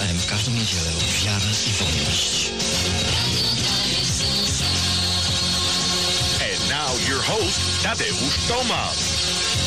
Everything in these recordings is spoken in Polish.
M w każdą niedzielę Wiara i Wolność. And now your host, Tadeusz Tomasz.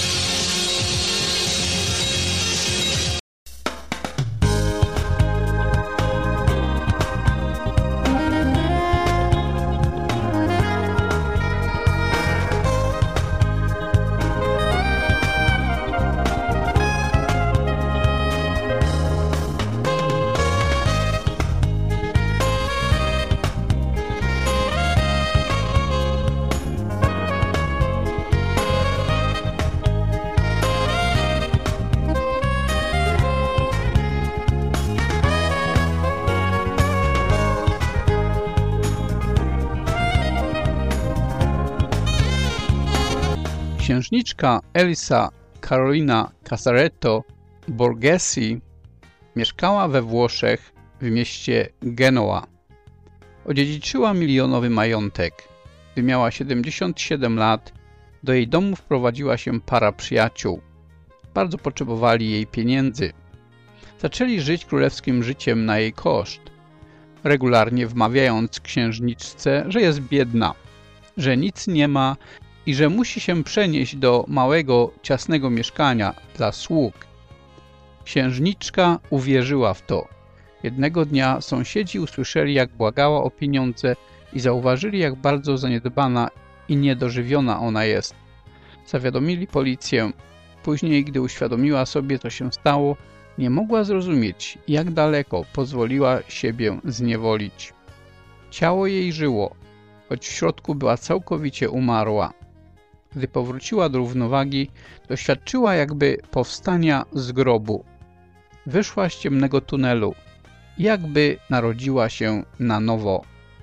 Księżniczka Elisa Carolina Casaretto Borghesi mieszkała we Włoszech w mieście Genoa. Odziedziczyła milionowy majątek. Gdy miała 77 lat, do jej domu wprowadziła się para przyjaciół. Bardzo potrzebowali jej pieniędzy. Zaczęli żyć królewskim życiem na jej koszt, regularnie wmawiając księżniczce, że jest biedna, że nic nie ma i że musi się przenieść do małego, ciasnego mieszkania dla sług. Księżniczka uwierzyła w to. Jednego dnia sąsiedzi usłyszeli, jak błagała o pieniądze i zauważyli, jak bardzo zaniedbana i niedożywiona ona jest. Zawiadomili policję. Później, gdy uświadomiła sobie, co się stało, nie mogła zrozumieć, jak daleko pozwoliła siebie zniewolić. Ciało jej żyło, choć w środku była całkowicie umarła. Gdy powróciła do równowagi, doświadczyła jakby powstania z grobu. Wyszła z ciemnego tunelu, jakby narodziła się na nowo.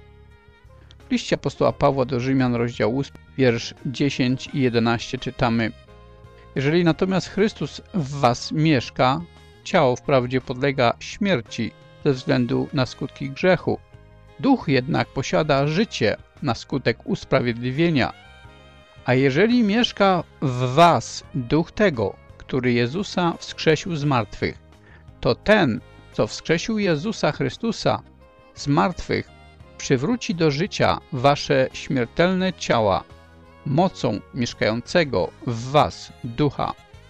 W liście apostoła Pawła do Rzymian, rozdział 8, wiersz 10 i 11 czytamy: Jeżeli natomiast Chrystus w was mieszka, ciało wprawdzie podlega śmierci ze względu na skutki grzechu. Duch jednak posiada życie na skutek usprawiedliwienia. A jeżeli mieszka w was duch tego, który Jezusa wskrzesił z martwych, to ten, co wskrzesił Jezusa Chrystusa z martwych, przywróci do życia wasze śmiertelne ciała mocą mieszkającego w was ducha.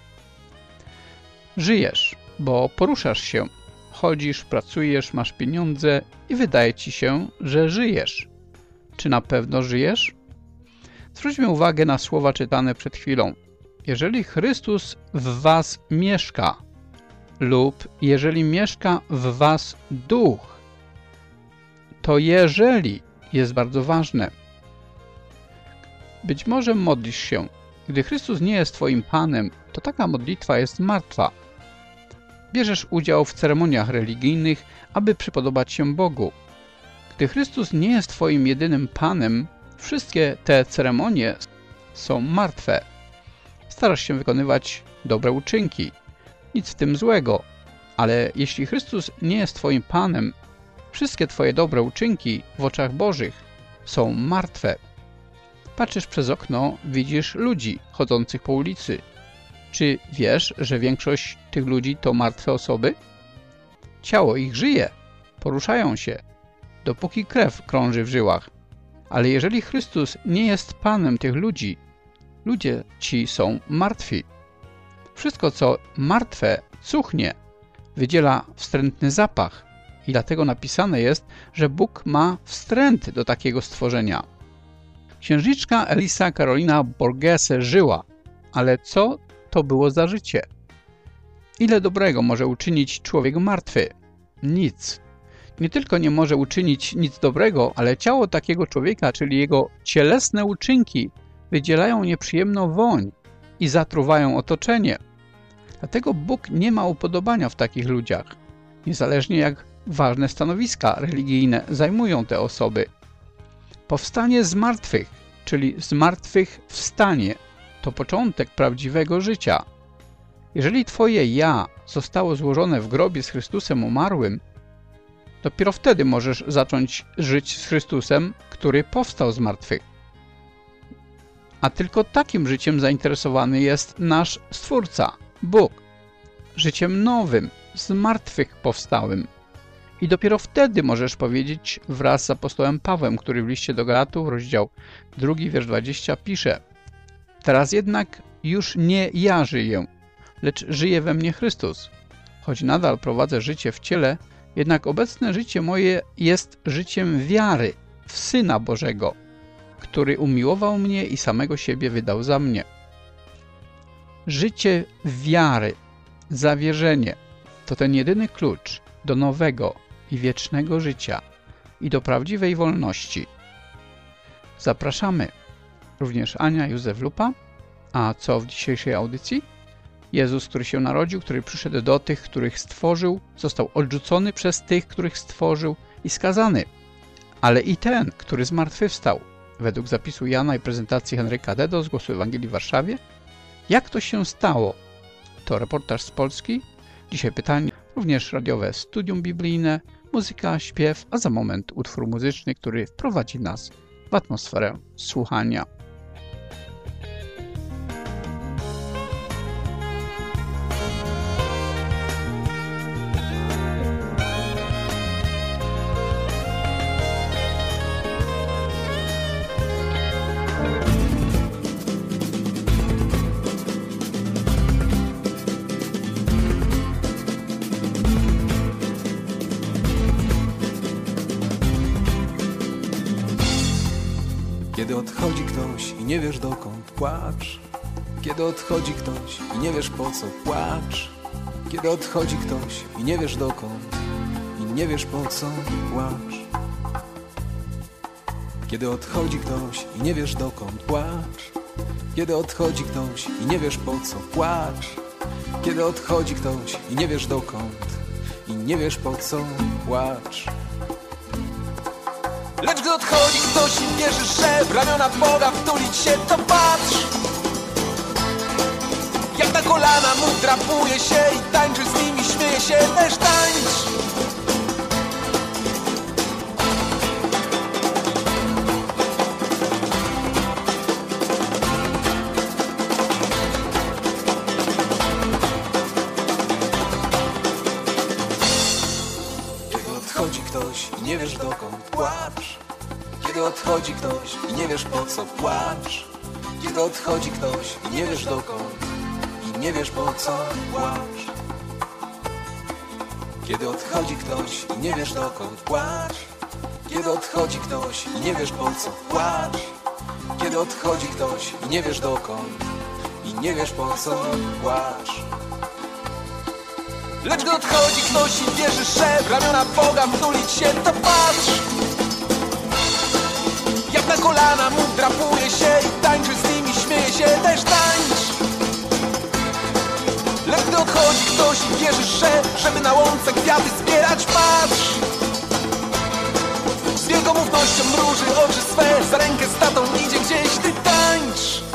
Żyjesz, bo poruszasz się, chodzisz, pracujesz, masz pieniądze i wydaje ci się, że żyjesz. Czy na pewno żyjesz? Zwróćmy uwagę na słowa czytane przed chwilą. Jeżeli Chrystus w was mieszka lub jeżeli mieszka w was duch, to jeżeli jest bardzo ważne. Być może modlisz się. Gdy Chrystus nie jest twoim Panem, to taka modlitwa jest martwa. Bierzesz udział w ceremoniach religijnych, aby przypodobać się Bogu. Gdy Chrystus nie jest twoim jedynym Panem, wszystkie te ceremonie są martwe. Starasz się wykonywać dobre uczynki. Nic w tym złego. Ale jeśli Chrystus nie jest twoim Panem, wszystkie twoje dobre uczynki w oczach Bożych są martwe. Patrzysz przez okno, widzisz ludzi chodzących po ulicy. Czy wiesz, że większość tych ludzi to martwe osoby? Ciało ich żyje, poruszają się, dopóki krew krąży w żyłach. Ale jeżeli Chrystus nie jest Panem tych ludzi, ludzie ci są martwi. Wszystko, co martwe, cuchnie, wydziela wstrętny zapach i dlatego napisane jest, że Bóg ma wstręt do takiego stworzenia. Księżniczka Elisa Carolina Borghese żyła, ale co to było za życie? Ile dobrego może uczynić człowiek martwy? Nic. Nie tylko nie może uczynić nic dobrego, ale ciało takiego człowieka, czyli jego cielesne uczynki, wydzielają nieprzyjemną woń i zatruwają otoczenie. Dlatego Bóg nie ma upodobania w takich ludziach, niezależnie jak ważne stanowiska religijne zajmują te osoby. Powstanie z martwych, czyli zmartwychwstanie, to początek prawdziwego życia. Jeżeli twoje ja zostało złożone w grobie z Chrystusem umarłym, dopiero wtedy możesz zacząć żyć z Chrystusem, który powstał z martwych. A tylko takim życiem zainteresowany jest nasz Stwórca, Bóg. Życiem nowym, z martwych powstałym. I dopiero wtedy możesz powiedzieć wraz z apostołem Pawłem, który w liście do Galatów, rozdział 2, wiersz 20 pisze: Teraz jednak już nie ja żyję, lecz żyje we mnie Chrystus. Choć nadal prowadzę życie w ciele, jednak obecne życie moje jest życiem wiary w Syna Bożego, który umiłował mnie i samego siebie wydał za mnie. Życie wiary, zawierzenie to ten jedyny klucz do nowego i wiecznego życia i do prawdziwej wolności. Zapraszamy również Ania Józef Lupa. A co w dzisiejszej audycji? Jezus, który się narodził, który przyszedł do tych, których stworzył, został odrzucony przez tych, których stworzył i skazany. Ale i ten, który zmartwychwstał, według zapisu Jana i prezentacji Henryka Dedo z Głosu Ewangelii w Warszawie. Jak to się stało? To reportaż z Polski. Dzisiaj pytanie, również radiowe studium biblijne, muzyka, śpiew, a za moment utwór muzyczny, który wprowadzi nas w atmosferę słuchania. Kiedy odchodzi ktoś i nie wiesz dokąd, płacz. Kiedy odchodzi ktoś i nie wiesz po co, płacz. Kiedy odchodzi ktoś i nie wiesz dokąd i nie wiesz po co, płacz. Kiedy odchodzi ktoś i nie wiesz dokąd, płacz. Kiedy odchodzi ktoś i nie wiesz po co, płacz. Kiedy odchodzi ktoś i nie wiesz dokąd i nie wiesz po co, płacz. Lecz gdy odchodzi ktoś i wierzysz, że w ramiona Boga wtulić się, to patrz. Jak na kolana mu drapuje się i tańczy z nimi, śmieje się, też tańcz. Kiedy odchodzi ktoś i nie wiesz dokąd, płacz. Kiedy odchodzi ktoś i nie wiesz po co, płacz. Kiedy odchodzi ktoś i nie wiesz dokąd i nie wiesz po co, płacz. Kiedy odchodzi ktoś i nie wiesz dokąd, płacz. Kiedy odchodzi ktoś i nie wiesz po co, płacz. Kiedy odchodzi ktoś i nie wiesz dokąd i nie wiesz po co, płacz. Lecz gdy odchodzi ktoś i wierzysz, że w ramiona Boga wtulić się, to patrz. Jak na kolana mu drapuje się i tańczy z nimi, śmieje się, też tańcz. Lecz gdy odchodzi ktoś i wierzysz, że żeby na łące kwiaty zbierać, patrz. Z wielkomównością mruży oczy swe, za rękę z tatą idzie gdzieś, ty tańcz.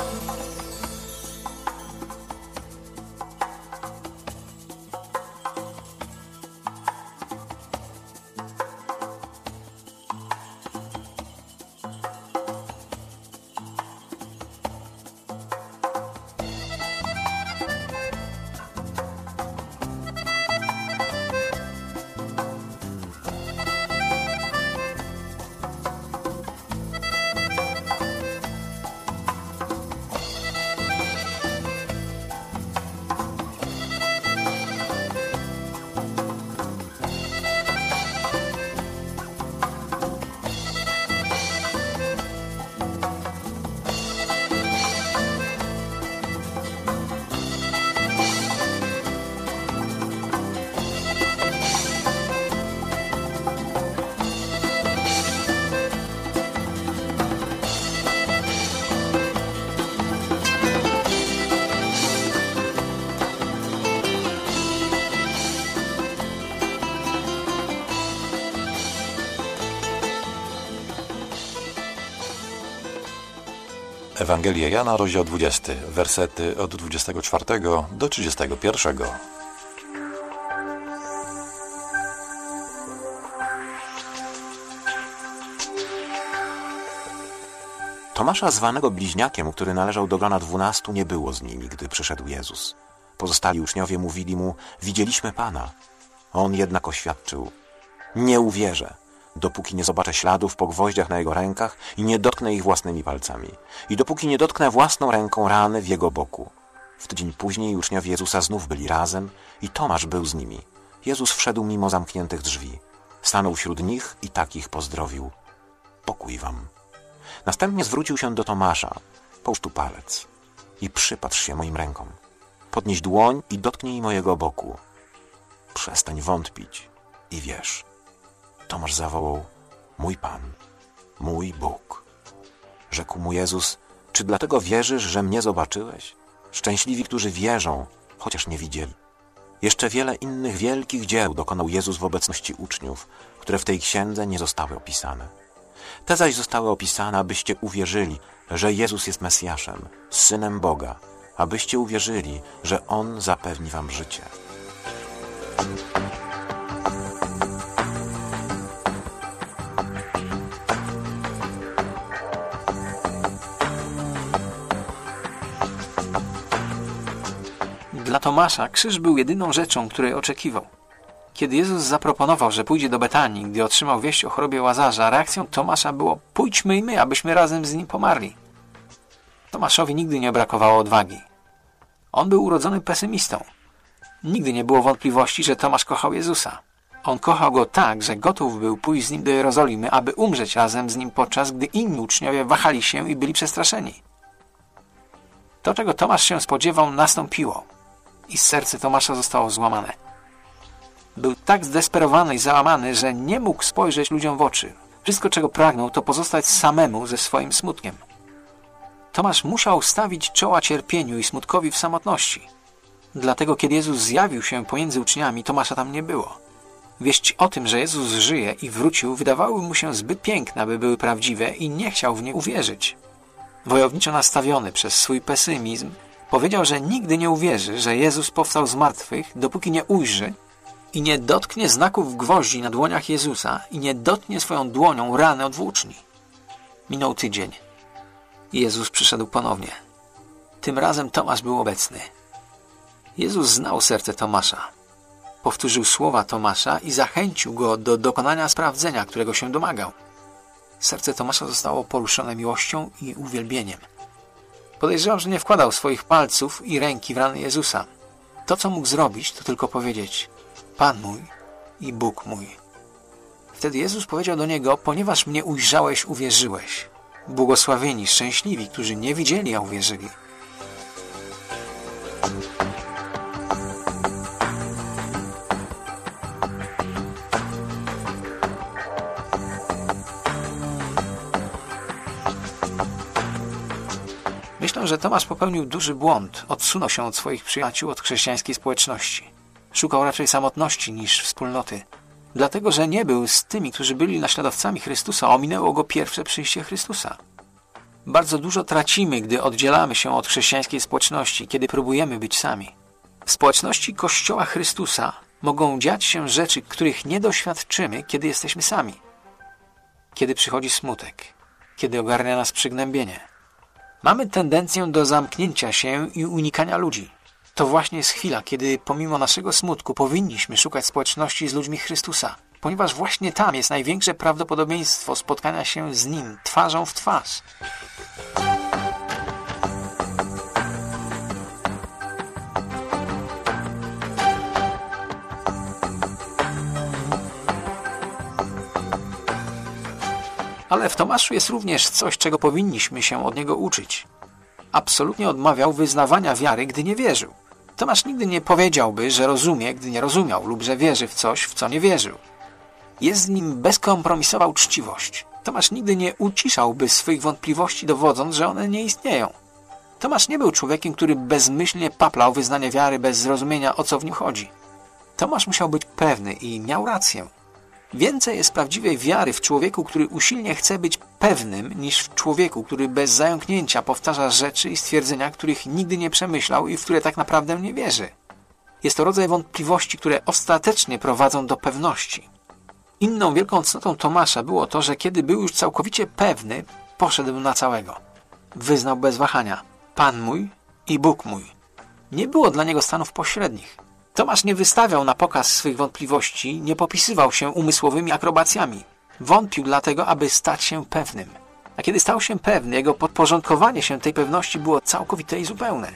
Ewangelia Jana, rozdział 20, wersety od 24 do 31. Tomasza, zwanego Bliźniakiem, który należał do grona 12, nie było z nimi, gdy przyszedł Jezus. Pozostali uczniowie mówili mu: widzieliśmy Pana. On jednak oświadczył: Nie uwierzę, dopóki nie zobaczę śladów po gwoździach na jego rękach i nie dotknę ich własnymi palcami. I dopóki nie dotknę własną ręką rany w jego boku. W tydzień później uczniowie Jezusa znów byli razem i Tomasz był z nimi. Jezus wszedł mimo zamkniętych drzwi. Stanął wśród nich i tak ich pozdrowił. Pokój wam. Następnie zwrócił się do Tomasza. Połóż tu palec i przypatrz się moim rękom. Podnieś dłoń i dotknij mojego boku. Przestań wątpić i wierz. Tomasz zawołał: mój Pan, mój Bóg. Rzekł mu Jezus: czy dlatego wierzysz, że mnie zobaczyłeś? Szczęśliwi, którzy wierzą, chociaż nie widzieli. Jeszcze wiele innych wielkich dzieł dokonał Jezus w obecności uczniów, które w tej księdze nie zostały opisane. Te zaś zostały opisane, abyście uwierzyli, że Jezus jest Mesjaszem, Synem Boga, abyście uwierzyli, że On zapewni wam życie. Dla Tomasza krzyż był jedyną rzeczą, której oczekiwał. Kiedy Jezus zaproponował, że pójdzie do Betanii, gdy otrzymał wieść o chorobie Łazarza, reakcją Tomasza było: pójdźmy i my, abyśmy razem z nim pomarli. Tomaszowi nigdy nie brakowało odwagi. On był urodzony pesymistą. Nigdy nie było wątpliwości, że Tomasz kochał Jezusa. On kochał Go tak, że gotów był pójść z Nim do Jerozolimy, aby umrzeć razem z Nim, podczas gdy inni uczniowie wahali się i byli przestraszeni. To, czego Tomasz się spodziewał, nastąpiło i serce Tomasza zostało złamane. Był tak zdesperowany i załamany, że nie mógł spojrzeć ludziom w oczy. Wszystko, czego pragnął, to pozostać samemu ze swoim smutkiem. Tomasz musiał stawić czoła cierpieniu i smutkowi w samotności. Dlatego, kiedy Jezus zjawił się pomiędzy uczniami, Tomasza tam nie było. Wieści o tym, że Jezus żyje i wrócił, wydawały mu się zbyt piękne, aby były prawdziwe, i nie chciał w nie uwierzyć. Wojowniczo nastawiony przez swój pesymizm, powiedział, że nigdy nie uwierzy, że Jezus powstał z martwych, dopóki nie ujrzy i nie dotknie znaków gwoździ na dłoniach Jezusa i nie dotknie swoją dłonią rany od włóczni. Minął tydzień. Jezus przyszedł ponownie. Tym razem Tomasz był obecny. Jezus znał serce Tomasza. Powtórzył słowa Tomasza i zachęcił go do dokonania sprawdzenia, którego się domagał. Serce Tomasza zostało poruszone miłością i uwielbieniem. Podejrzewam, że nie wkładał swoich palców i ręki w rany Jezusa. To, co mógł zrobić, to tylko powiedzieć: Pan mój i Bóg mój. Wtedy Jezus powiedział do niego: ponieważ mnie ujrzałeś, uwierzyłeś. Błogosławieni, szczęśliwi, którzy nie widzieli, a uwierzyli. Myślę, że Tomasz popełnił duży błąd. Odsunął się od swoich przyjaciół, od chrześcijańskiej społeczności. Szukał raczej samotności niż wspólnoty. Dlatego, że nie był z tymi, którzy byli naśladowcami Chrystusa, ominęło go pierwsze przyjście Chrystusa. Bardzo dużo tracimy, gdy oddzielamy się od chrześcijańskiej społeczności, kiedy próbujemy być sami. W społeczności Kościoła Chrystusa mogą dziać się rzeczy, których nie doświadczymy, kiedy jesteśmy sami. Kiedy przychodzi smutek, kiedy ogarnia nas przygnębienie. Mamy tendencję do zamknięcia się i unikania ludzi. To właśnie jest chwila, kiedy pomimo naszego smutku powinniśmy szukać społeczności z ludźmi Chrystusa, ponieważ właśnie tam jest największe prawdopodobieństwo spotkania się z Nim twarzą w twarz. Ale w Tomaszu jest również coś, czego powinniśmy się od niego uczyć. Absolutnie odmawiał wyznawania wiary, gdy nie wierzył. Tomasz nigdy nie powiedziałby, że rozumie, gdy nie rozumiał, lub że wierzy w coś, w co nie wierzył. Jest w nim bezkompromisowa uczciwość. Tomasz nigdy nie uciszałby swych wątpliwości, dowodząc, że one nie istnieją. Tomasz nie był człowiekiem, który bezmyślnie paplał wyznanie wiary bez zrozumienia, o co w nim chodzi. Tomasz musiał być pewny i miał rację. Więcej jest prawdziwej wiary w człowieku, który usilnie chce być pewnym, niż w człowieku, który bez zająknięcia powtarza rzeczy i stwierdzenia, których nigdy nie przemyślał i w które tak naprawdę nie wierzy. Jest to rodzaj wątpliwości, które ostatecznie prowadzą do pewności. Inną wielką cnotą Tomasza było to, że kiedy był już całkowicie pewny, poszedł na całego. Wyznał bez wahania: Pan mój i Bóg mój. Nie było dla niego stanów pośrednich. Tomasz nie wystawiał na pokaz swych wątpliwości, nie popisywał się umysłowymi akrobacjami. Wątpił dlatego, aby stać się pewnym. A kiedy stał się pewny, jego podporządkowanie się tej pewności było całkowite i zupełne.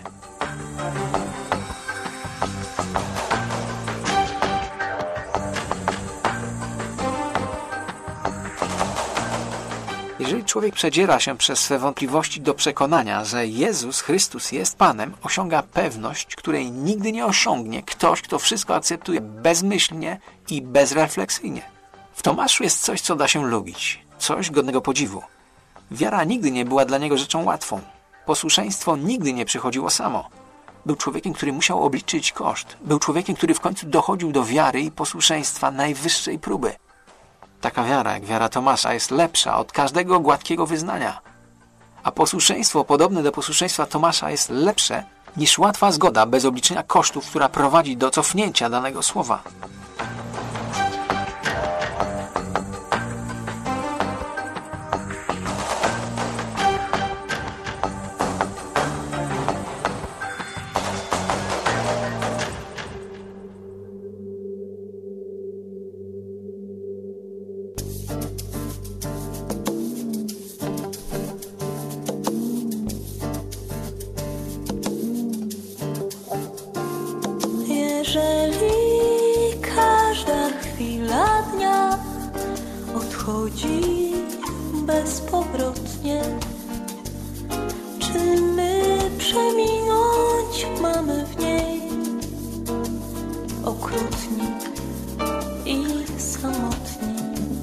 Jeżeli człowiek przedziera się przez swe wątpliwości do przekonania, że Jezus Chrystus jest Panem, osiąga pewność, której nigdy nie osiągnie ktoś, kto wszystko akceptuje bezmyślnie i bezrefleksyjnie. W Tomaszu jest coś, co da się lubić, coś godnego podziwu. Wiara nigdy nie była dla niego rzeczą łatwą. Posłuszeństwo nigdy nie przychodziło samo. Był człowiekiem, który musiał obliczyć koszt. Był człowiekiem, który w końcu dochodził do wiary i posłuszeństwa najwyższej próby. Taka wiara, jak wiara Tomasza, jest lepsza od każdego gładkiego wyznania. A posłuszeństwo podobne do posłuszeństwa Tomasza jest lepsze niż łatwa zgoda bez obliczenia kosztów, która prowadzi do cofnięcia danego słowa. Jeżeli każda chwila dnia odchodzi bezpowrotnie, czy my przeminąć mamy w niej okrutni i samotni?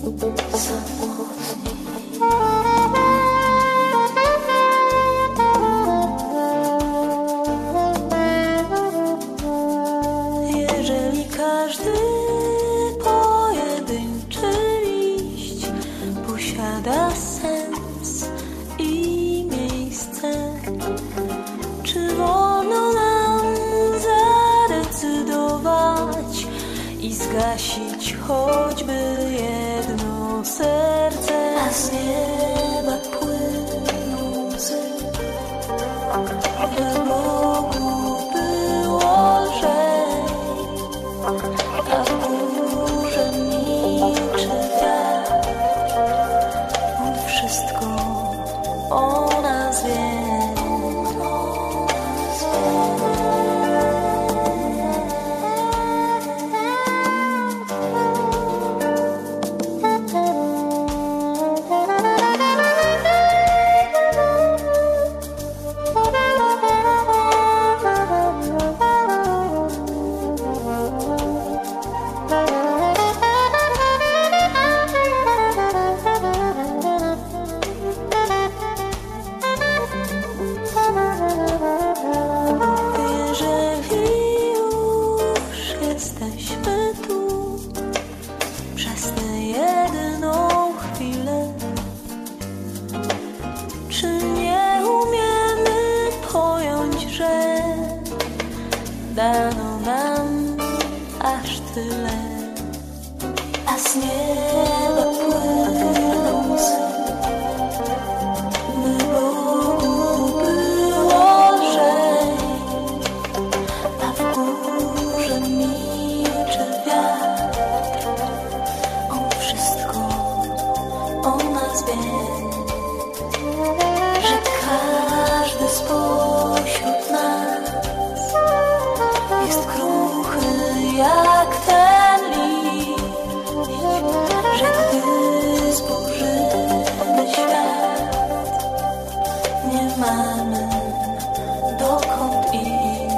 Jeżeli każdy pojedynczy liść posiada sens i miejsce, czy wolno nam zadecydować i zgasić choćby jedno serce? A z nieba płyną łzy, by Bogu było lżej, a w górze milczy wiatr. On wszystko o nas wie. Dano nam aż tyle, a z nieba płyną łzy, by Bogu było lżej, a w górze milczy wiatr. On wszystko o nas wie, że każdy spośród nas jest kruchy jak ten liść, że gdy zburzymy świat, nie mamy dokąd iść.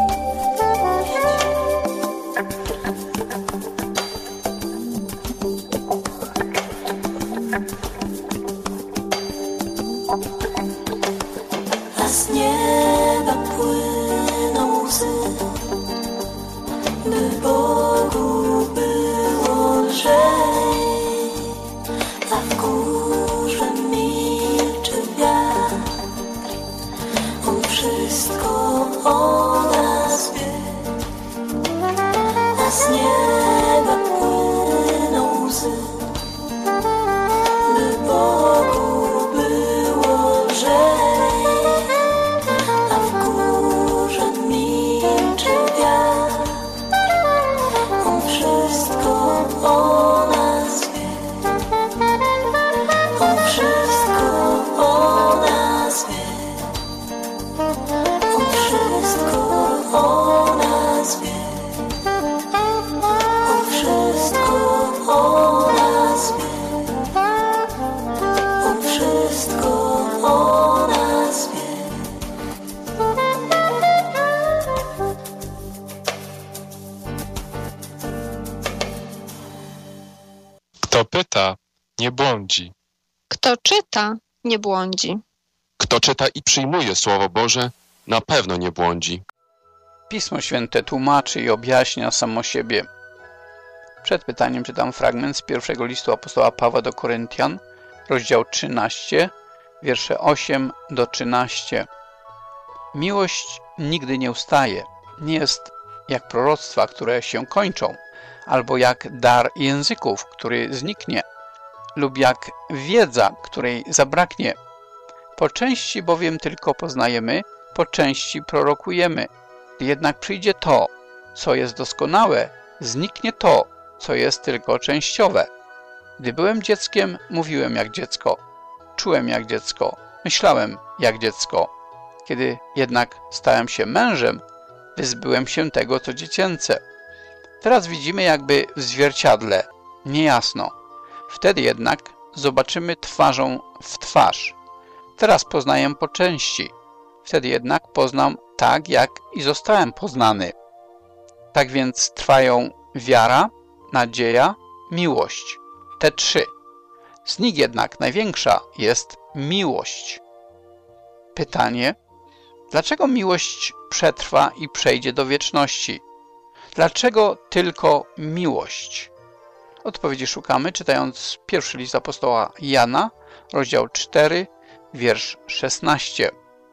Kto pyta, nie błądzi. Kto czyta, nie błądzi. Kto czyta i przyjmuje Słowo Boże, na pewno nie błądzi. Pismo Święte tłumaczy i objaśnia samo siebie. Przed pytaniem czytam fragment z pierwszego listu apostoła Pawła do Koryntian, rozdział 13, wiersze 8 do 13. Miłość nigdy nie ustaje, nie jest jak proroctwa, które się kończą, albo jak dar języków, który zniknie, lub jak wiedza, której zabraknie. Po części bowiem tylko poznajemy, po części prorokujemy. Gdy jednak przyjdzie to, co jest doskonałe, zniknie to, co jest tylko częściowe. Gdy byłem dzieckiem, mówiłem jak dziecko, czułem jak dziecko, myślałem jak dziecko. Kiedy jednak stałem się mężem, wyzbyłem się tego, co dziecięce. Teraz widzimy jakby w zwierciadle, niejasno. Wtedy jednak zobaczymy twarzą w twarz. Teraz poznaję po części. Wtedy jednak poznam tak, jak i zostałem poznany. Tak więc trwają wiara, nadzieja, miłość. Te trzy. Z nich jednak największa jest miłość. Pytanie: dlaczego miłość przetrwa i przejdzie do wieczności? Dlaczego tylko miłość? Odpowiedzi szukamy, czytając pierwszy list apostoła Jana, rozdział 4, wiersz 16.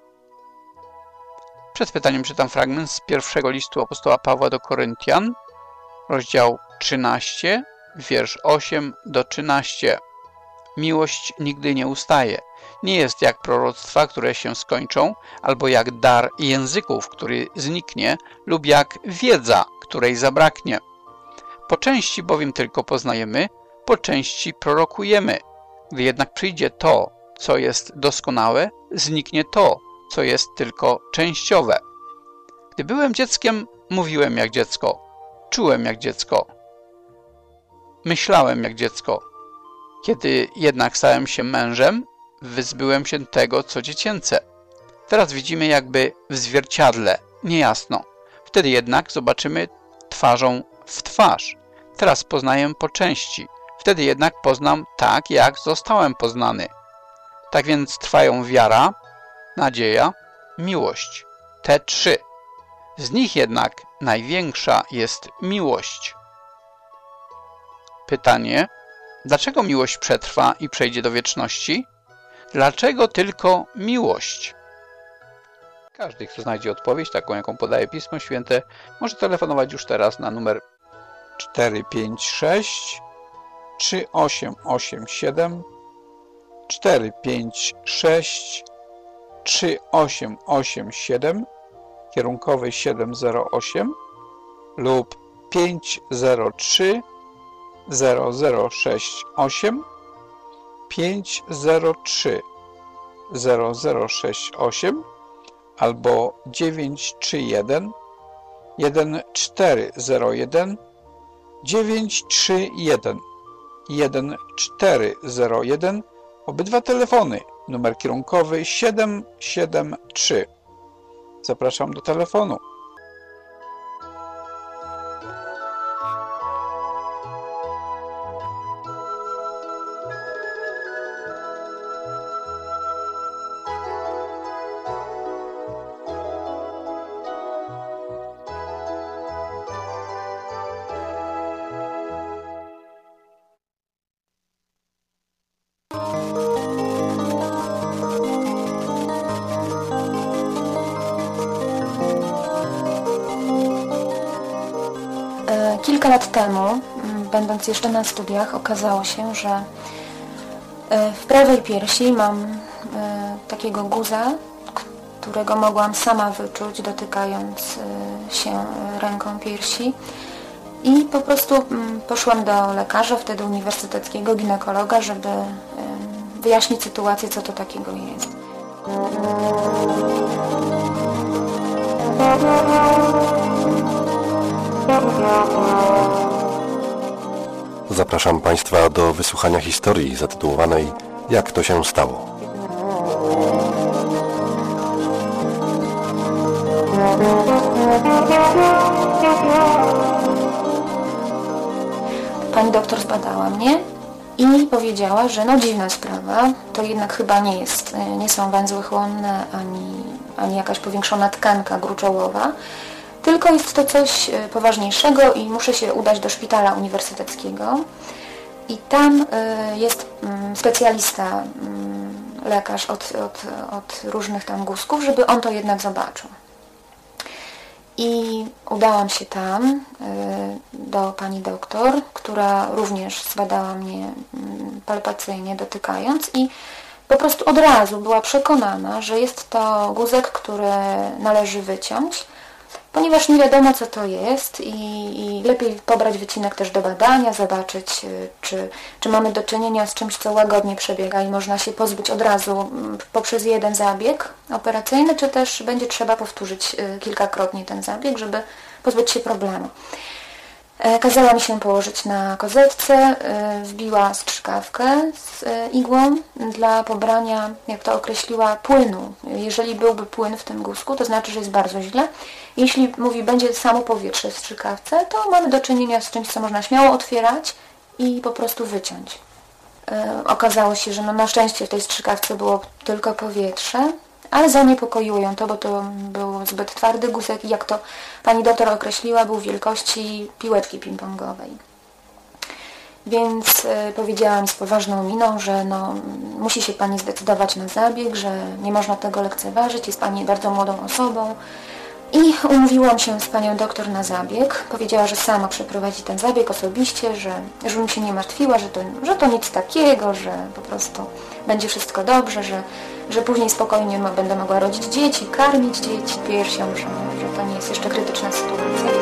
Przed pytaniem czytam fragment z pierwszego listu apostoła Pawła do Koryntian, rozdział 13, wiersz 8 do 13. Miłość nigdy nie ustaje. Nie jest jak proroctwa, które się skończą, albo jak dar języków, który zniknie, lub jak wiedza, której zabraknie. Po części bowiem tylko poznajemy, po części prorokujemy. Gdy jednak przyjdzie to, co jest doskonałe, zniknie to, co jest tylko częściowe. Gdy byłem dzieckiem, mówiłem jak dziecko, czułem jak dziecko, myślałem jak dziecko. Kiedy jednak stałem się mężem, wyzbyłem się tego, co dziecięce. Teraz widzimy jakby w zwierciadle, niejasno. Wtedy jednak zobaczymy twarzą w twarz. Teraz poznaję po części. Wtedy jednak poznam tak, jak zostałem poznany. Tak więc trwają wiara, nadzieja, miłość. Te trzy. Z nich jednak największa jest miłość. Pytanie: dlaczego miłość przetrwa i przejdzie do wieczności? Dlaczego tylko miłość? Każdy, kto znajdzie odpowiedź, taką jaką podaje Pismo Święte, może telefonować już teraz na numer 456 3887 456 3887 kierunkowy 708 lub 503 0068 503 0068 albo 931 1401 931 1401. Obydwa telefony, numer kierunkowy 773. Zapraszam do telefonu. Kilka lat temu, będąc jeszcze na studiach, okazało się, że w prawej piersi mam takiego guza, którego mogłam sama wyczuć, dotykając się ręką piersi. I po prostu poszłam do lekarza, wtedy uniwersyteckiego, ginekologa, żeby wyjaśnić sytuację, co to takiego jest. Zapraszam Państwa do wysłuchania historii zatytułowanej „Jak to się stało?”. Pani doktor zbadała mnie i powiedziała, że no dziwna sprawa, to jednak chyba nie są węzły chłonne ani jakaś powiększona tkanka gruczołowa, tylko jest to coś poważniejszego i muszę się udać do szpitala uniwersyteckiego i tam jest specjalista, lekarz od różnych tam guzków, żeby on to jednak zobaczył. I udałam się tam do pani doktor, która również zbadała mnie palpacyjnie, dotykając i po prostu od razu była przekonana, że jest to guzek, który należy wyciąć, ponieważ nie wiadomo co to jest i lepiej pobrać wycinek też do badania, zobaczyć czy mamy do czynienia z czymś, co łagodnie przebiega i można się pozbyć od razu poprzez jeden zabieg operacyjny, czy też będzie trzeba powtórzyć kilkakrotnie ten zabieg, żeby pozbyć się problemu. Kazała mi się położyć na kozetce, wbiła strzykawkę z igłą dla pobrania, jak to określiła, płynu. Jeżeli byłby płyn w tym guzku, to znaczy, że jest bardzo źle. Jeśli mówi, będzie samo powietrze w strzykawce, to mamy do czynienia z czymś, co można śmiało otwierać i po prostu wyciąć. Okazało się, że no na szczęście w tej strzykawce było tylko powietrze, ale zaniepokoiło ją to, bo to był zbyt twardy guzek i jak to pani doktor określiła, był wielkości piłeczki ping-pongowej. Więc powiedziała mi z poważną miną, że no, musi się pani zdecydować na zabieg, że nie można tego lekceważyć, jest pani bardzo młodą osobą. I umówiłam się z panią doktor na zabieg. Powiedziała, że sama przeprowadzi ten zabieg osobiście, że bym się nie martwiła, że to nic takiego, że po prostu będzie wszystko dobrze, że później spokojnie będę mogła rodzić dzieci, karmić dzieci piersią, że to nie jest jeszcze krytyczna sytuacja.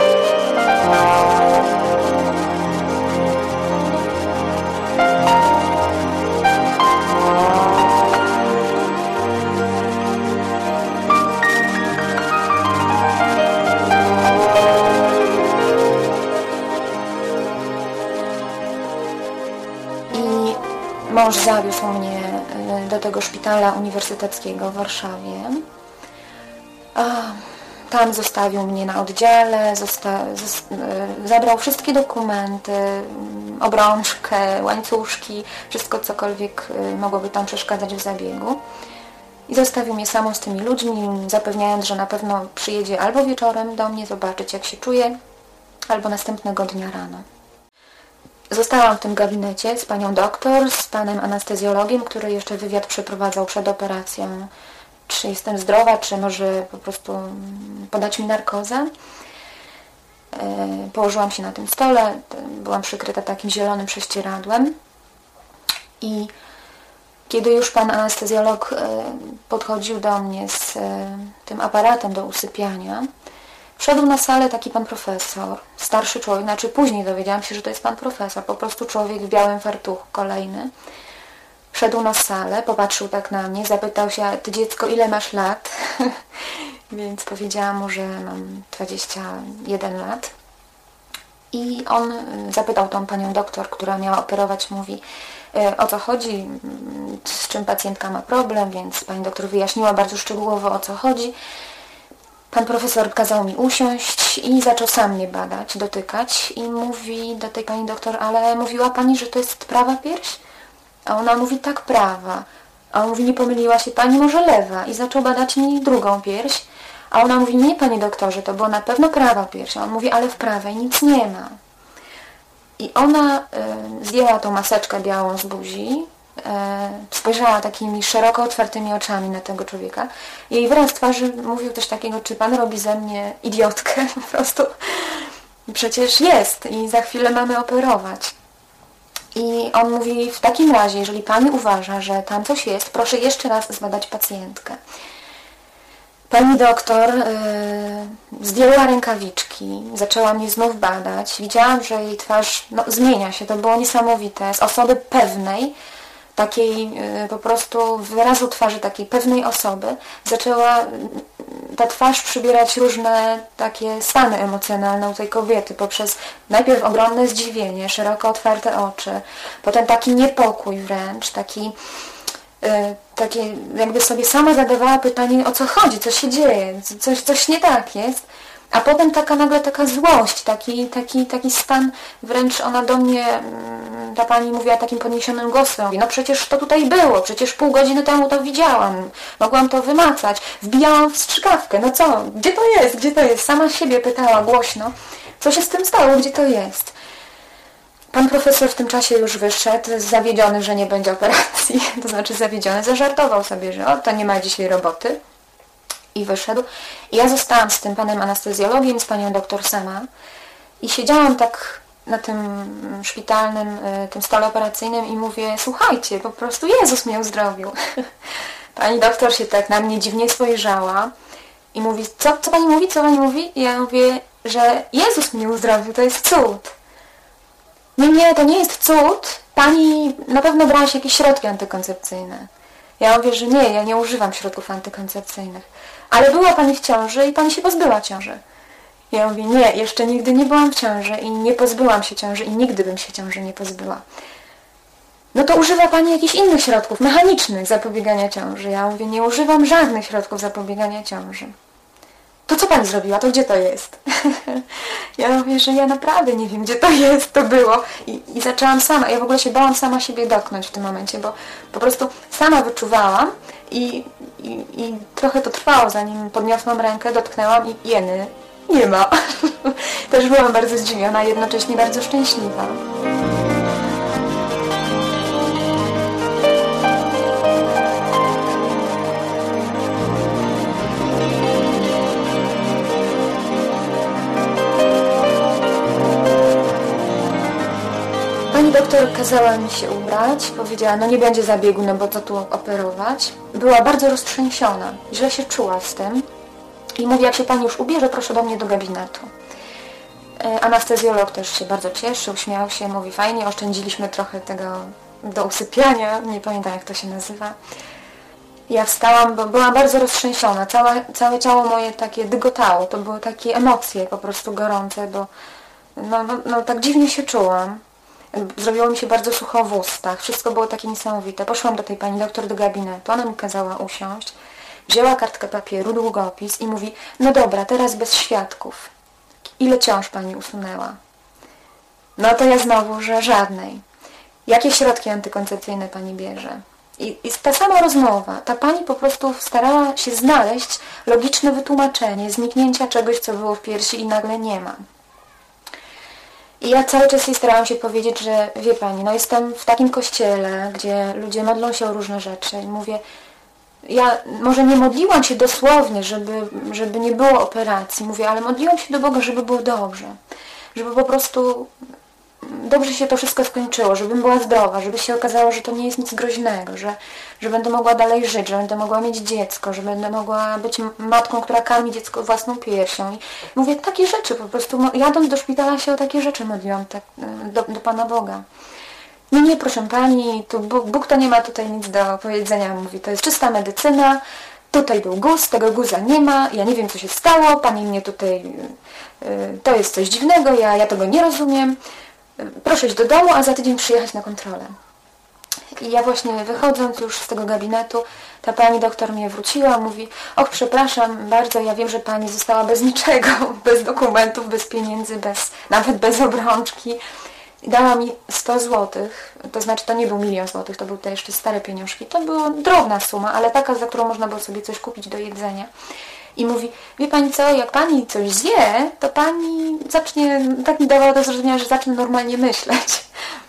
Mąż zawiózł mnie do tego szpitala uniwersyteckiego w Warszawie. Tam zostawił mnie na oddziale, zabrał wszystkie dokumenty, obrączkę, łańcuszki, wszystko cokolwiek mogłoby tam przeszkadzać w zabiegu. I zostawił mnie samą z tymi ludźmi, zapewniając, że na pewno przyjedzie albo wieczorem do mnie zobaczyć, jak się czuję, albo następnego dnia rano. Zostałam w tym gabinecie z panią doktor, z panem anestezjologiem, który jeszcze wywiad przeprowadzał przed operacją, czy jestem zdrowa, czy może po prostu podać mi narkozę. Położyłam się na tym stole, byłam przykryta takim zielonym prześcieradłem i kiedy już pan anestezjolog podchodził do mnie z tym aparatem do usypiania, wszedł na salę taki pan profesor, starszy człowiek, znaczy później dowiedziałam się, że to jest pan profesor, po prostu człowiek w białym fartuchu, kolejny. Wszedł na salę, popatrzył tak na mnie, zapytał się, ty dziecko, ile masz lat? Więc powiedziałam mu, że mam 21 lat. I on zapytał tą panią doktor, która miała operować, mówi, o co chodzi, z czym pacjentka ma problem, więc pani doktor wyjaśniła bardzo szczegółowo, o co chodzi. Pan profesor kazał mi usiąść i zaczął sam mnie badać, dotykać i mówi do tej pani doktor, ale mówiła pani, że to jest prawa pierś? A ona mówi, tak, prawa. A on mówi, nie pomyliła się pani, może lewa? I zaczął badać mi drugą pierś. A ona mówi, nie panie doktorze, to była na pewno prawa pierś. A on mówi, ale w prawej nic nie ma. I ona zdjęła tą maseczkę białą z buzi, spojrzała takimi szeroko otwartymi oczami na tego człowieka. Jej wyraz twarzy mówił też takiego, czy pan robi ze mnie idiotkę? Po prostu przecież jest i za chwilę mamy operować. I on mówi, w takim razie, jeżeli pani uważa, że tam coś jest, proszę jeszcze raz zbadać pacjentkę. Pani doktor zdjęła rękawiczki, zaczęła mnie znów badać. Widziałam, że jej twarz zmienia się, to było niesamowite. Z osoby pewnej, takiej po prostu wyrazu twarzy takiej pewnej osoby, zaczęła ta twarz przybierać różne takie stany emocjonalne u tej kobiety poprzez najpierw ogromne zdziwienie, szeroko otwarte oczy, potem taki niepokój wręcz, takie jakby sobie sama zadawała pytanie, o co chodzi, co się dzieje, coś nie tak jest. A potem nagle taka złość, taki stan, wręcz ona do mnie, ta pani mówiła takim podniesionym głosem, mówi, no przecież to tutaj było, przecież pół godziny temu to widziałam, mogłam to wymacać, wbijałam w strzykawkę, no co, gdzie to jest, sama siebie pytała głośno, co się z tym stało, gdzie to jest. Pan profesor w tym czasie już wyszedł, zawiedziony, że nie będzie operacji, to znaczy zawiedziony, zażartował sobie, że to nie ma dzisiaj roboty. I wyszedł. I ja zostałam z tym panem anestezjologiem, z panią doktor sama i siedziałam tak na tym szpitalnym, tym stole operacyjnym i mówię, słuchajcie, po prostu Jezus mnie uzdrowił. Pani doktor się tak na mnie dziwnie spojrzała i mówi, co pani mówi, co pani mówi? I ja mówię, że Jezus mnie uzdrowił, to jest cud. Nie, to nie jest cud, pani na pewno brałaś jakieś środki antykoncepcyjne. Ja mówię, że nie, ja nie używam środków antykoncepcyjnych. Ale była pani w ciąży i pani się pozbyła ciąży. Ja mówię, nie, jeszcze nigdy nie byłam w ciąży i nie pozbyłam się ciąży i nigdy bym się ciąży nie pozbyła. No to używa pani jakichś innych środków mechanicznych zapobiegania ciąży. Ja mówię, nie używam żadnych środków zapobiegania ciąży. To co pani zrobiła? To gdzie to jest? Ja mówię, że ja naprawdę nie wiem, gdzie to jest, to było. I zaczęłam sama, ja w ogóle się bałam sama siebie dotknąć w tym momencie, bo po prostu sama wyczuwałam i trochę to trwało, zanim podniosłam rękę, dotknęłam i jeny, nie ma. Też byłam bardzo zdziwiona, jednocześnie bardzo szczęśliwa. Pani doktor kazała mi się ubrać, powiedziała, no nie będzie zabiegu, no bo co tu operować. Była bardzo roztrzęsiona, źle się czuła z tym i mówi, jak się pani już ubierze, proszę do mnie do gabinetu. Anestezjolog też się bardzo cieszył, śmiał się, mówi, fajnie, oszczędziliśmy trochę tego do usypiania, nie pamiętam jak to się nazywa. Ja wstałam, bo byłam bardzo roztrzęsiona, całe ciało moje takie dygotało, to były takie emocje po prostu gorące, bo no tak dziwnie się czułam. Zrobiło mi się bardzo sucho w ustach. Wszystko było takie niesamowite. Poszłam do tej pani doktor do gabinetu. Ona mi kazała usiąść. Wzięła kartkę papieru, długopis i mówi, no dobra, teraz bez świadków. Ile ciąż pani usunęła? No to ja znowu, że żadnej. Jakie środki antykoncepcyjne pani bierze? I ta sama rozmowa. Ta pani po prostu starała się znaleźć logiczne wytłumaczenie zniknięcia czegoś, co było w piersi i nagle nie ma. I ja cały czas jej starałam się powiedzieć, że wie pani, no jestem w takim kościele, gdzie ludzie modlą się o różne rzeczy i mówię, ja może nie modliłam się dosłownie, żeby nie było operacji, mówię, ale modliłam się do Boga, żeby było dobrze, żeby po prostu dobrze się to wszystko skończyło, żebym była zdrowa, żeby się okazało, że to nie jest nic groźnego, że będę mogła dalej żyć, że będę mogła mieć dziecko, że będę mogła być matką, która karmi dziecko własną piersią. I mówię, takie rzeczy po prostu, jadąc do szpitala się o takie rzeczy modliłam do Pana Boga. Nie, proszę pani, tu Bóg to nie ma tutaj nic do powiedzenia, mówi, to jest czysta medycyna, tutaj był guz, tego guza nie ma, ja nie wiem, co się stało, pani mnie tutaj, to jest coś dziwnego, ja tego nie rozumiem. Proszę iść do domu, a za tydzień przyjechać na kontrolę. I ja właśnie wychodząc już z tego gabinetu, ta pani doktor mnie wróciła, mówi, och, przepraszam bardzo, ja wiem, że pani została bez niczego, bez dokumentów, bez pieniędzy, nawet bez obrączki. I dała mi 100 złotych, to znaczy to nie był 1 000 000 złotych, to były te jeszcze stare pieniążki. To była drobna suma, ale taka, za którą można było sobie coś kupić do jedzenia. I mówi, wie pani co, jak pani coś zje, to pani zacznie, tak mi dawało do zrozumienia, że zacznę normalnie myśleć.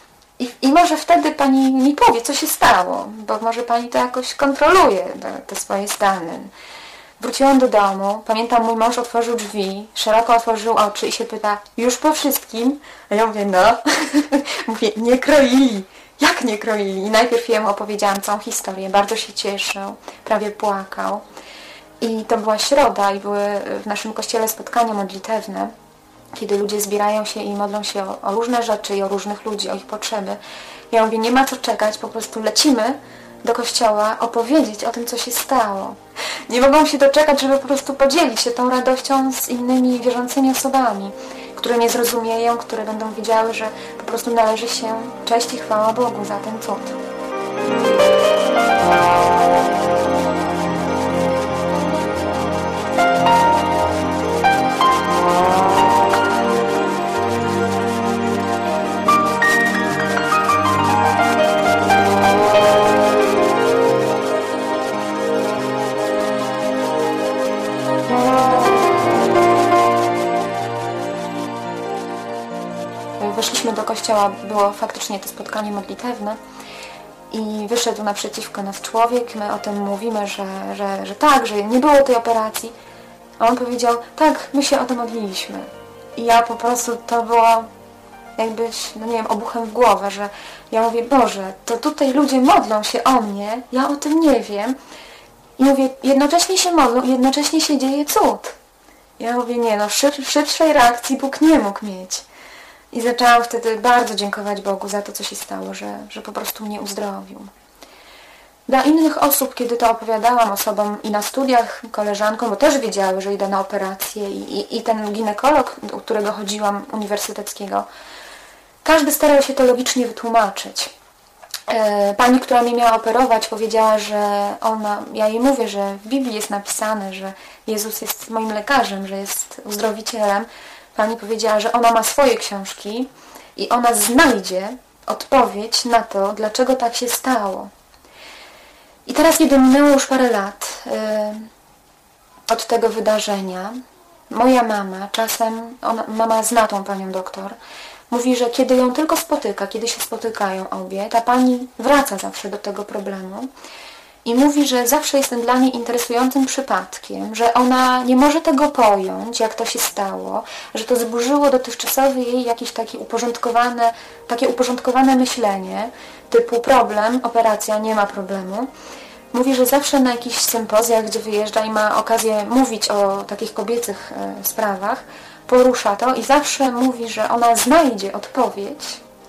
I może wtedy pani mi powie, co się stało, bo może pani to jakoś kontroluje, te swoje stany. Wróciłam do domu, pamiętam, mój mąż otworzył drzwi, szeroko otworzył oczy i się pyta, już po wszystkim? A ja mówię, no. Mówię, nie kroili. Jak nie kroili? I najpierw jemu opowiedziałam całą historię, bardzo się cieszył, prawie płakał. I to była środa i były w naszym kościele spotkania modlitewne, kiedy ludzie zbierają się i modlą się o różne rzeczy i o różnych ludzi, o ich potrzeby. Ja mówię, nie ma co czekać, po prostu lecimy do kościoła opowiedzieć o tym, co się stało. Nie mogą się doczekać, żeby po prostu podzielić się tą radością z innymi wierzącymi osobami, które nie zrozumieją, które będą wiedziały, że po prostu należy się cześć i chwała Bogu za ten cud. kościoła było faktycznie to spotkanie modlitewne i wyszedł naprzeciwko nas człowiek, my o tym mówimy, że tak, że nie było tej operacji, a on powiedział, tak, my się o to modliliśmy. I ja po prostu, to było jakbyś, no nie wiem, obuchem w głowę, że ja mówię, Boże, to tutaj ludzie modlą się o mnie, ja o tym nie wiem. I mówię, jednocześnie się modlą i jednocześnie się dzieje cud. Ja mówię, nie no, szybszej reakcji Bóg nie mógł mieć. I zaczęłam wtedy bardzo dziękować Bogu za to, co się stało, że po prostu mnie uzdrowił. Dla innych osób, kiedy to opowiadałam osobom i na studiach, koleżankom, bo też wiedziały, że idę na operację i ten ginekolog, do którego chodziłam, uniwersyteckiego, każdy starał się to logicznie wytłumaczyć. Pani, która mnie miała operować, powiedziała, że ja jej mówię, że w Biblii jest napisane, że Jezus jest moim lekarzem, że jest uzdrowicielem. Pani powiedziała, że ona ma swoje książki i ona znajdzie odpowiedź na to, dlaczego tak się stało. I teraz, kiedy minęło już parę lat od tego wydarzenia, moja mama, czasem, mama zna tą panią doktor, mówi, że kiedy ją tylko spotyka, kiedy się spotykają obie, ta pani wraca zawsze do tego problemu i mówi, że zawsze jest dla niej interesującym przypadkiem, że ona nie może tego pojąć, jak to się stało, że to zburzyło dotychczasowe jej jakieś takie uporządkowane myślenie, typu problem, operacja, nie ma problemu. Mówi, że zawsze na jakichś sympozjach, gdzie wyjeżdża i ma okazję mówić o takich kobiecych sprawach, porusza to i zawsze mówi, że ona znajdzie odpowiedź,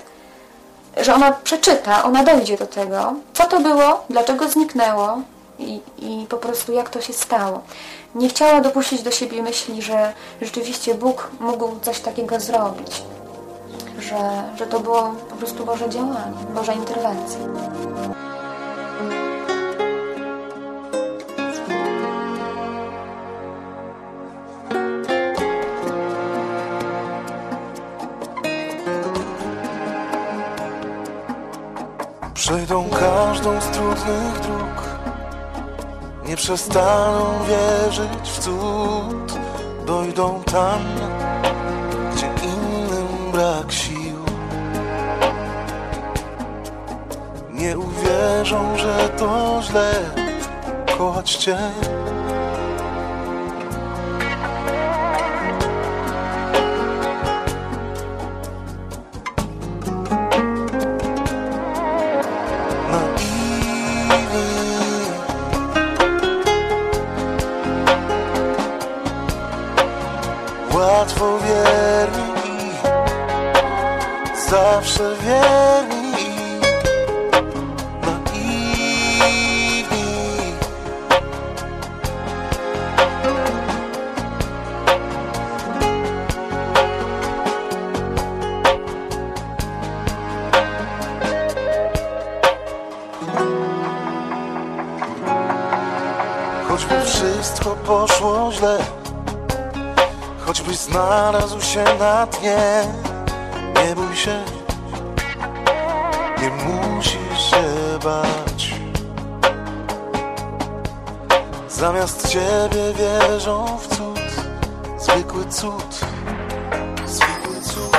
że ona przeczyta, ona dojdzie do tego, co to było, dlaczego zniknęło i po prostu jak to się stało. Nie chciała dopuścić do siebie myśli, że rzeczywiście Bóg mógł coś takiego zrobić, że to było po prostu Boże działanie, Boża interwencja. Przejdą każdą z trudnych dróg, nie przestaną wierzyć w cud. Dojdą tam, gdzie innym brak sił. Nie uwierzą, że to źle kochać Cię. Łatwo wierni i zawsze wierni i naiwni. Choćby wszystko poszło źle, choćbyś znalazł się na dnie, nie bój się, nie musisz się bać. Zamiast Ciebie wierzą w cud, zwykły cud, zwykły cud.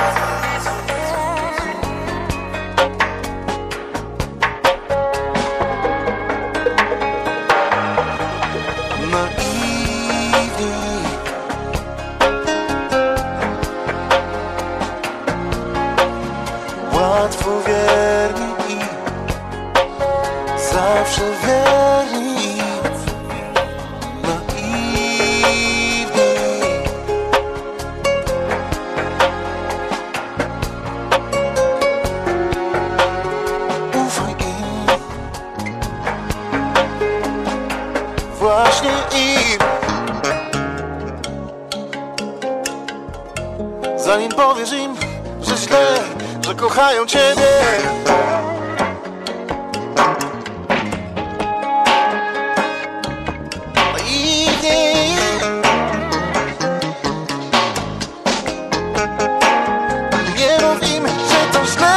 Łatwo wierni i zawsze wierni i naiwni. Ufaj im, właśnie im. Zanim powiesz im, że źle, że kochają Ciebie. I nie mów im, że to źle,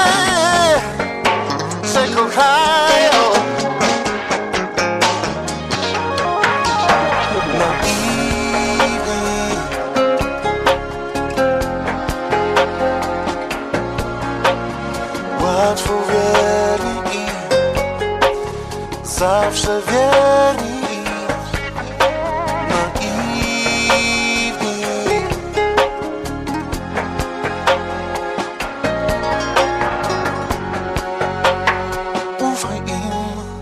że kochają. zawsze wierni naiwni. Ufaj im.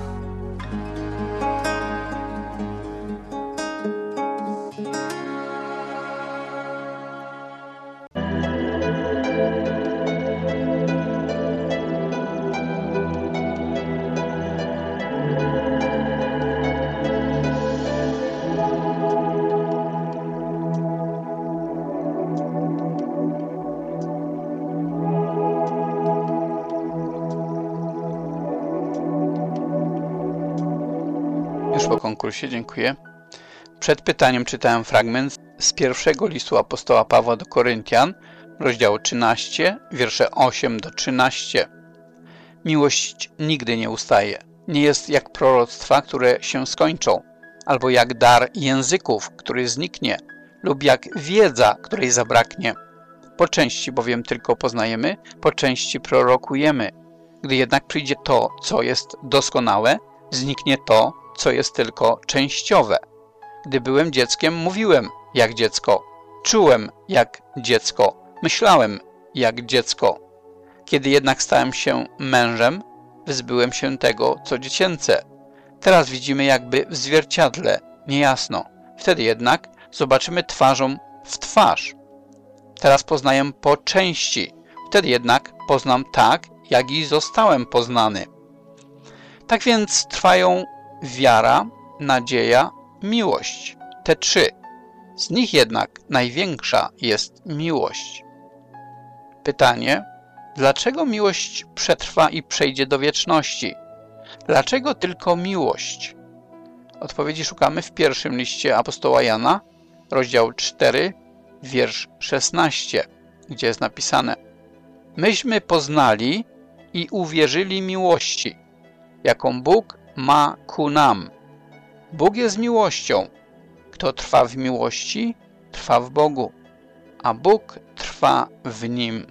Już po konkursie, dziękuję. Przed pytaniem czytałem fragment z pierwszego listu apostoła Pawła do Koryntian, rozdział 13, wiersze 8 do 13. Miłość nigdy nie ustaje. Nie jest jak proroctwa, które się skończą, albo jak dar języków, który zniknie, lub jak wiedza, której zabraknie. Po części bowiem tylko poznajemy, po części prorokujemy. Gdy jednak przyjdzie to, co jest doskonałe, zniknie to, co jest tylko częściowe. Gdy byłem dzieckiem, mówiłem jak dziecko, czułem jak dziecko, myślałem jak dziecko. Kiedy jednak stałem się mężem, wyzbyłem się tego, co dziecięce. Teraz widzimy jakby w zwierciadle, niejasno. Wtedy jednak zobaczymy twarzą w twarz. Teraz poznaję po części. Wtedy jednak poznam tak, jak i zostałem poznany. Tak więc trwają wiara, nadzieja, miłość. Te trzy. Z nich jednak największa jest miłość. Pytanie: dlaczego miłość przetrwa i przejdzie do wieczności? Dlaczego tylko miłość? Odpowiedzi szukamy w pierwszym liście apostoła Jana, rozdział 4, wiersz 16, gdzie jest napisane: myśmy poznali i uwierzyli miłości, jaką Bóg ma ku nam. Bóg jest miłością. Kto trwa w miłości, trwa w Bogu, a Bóg trwa w Nim.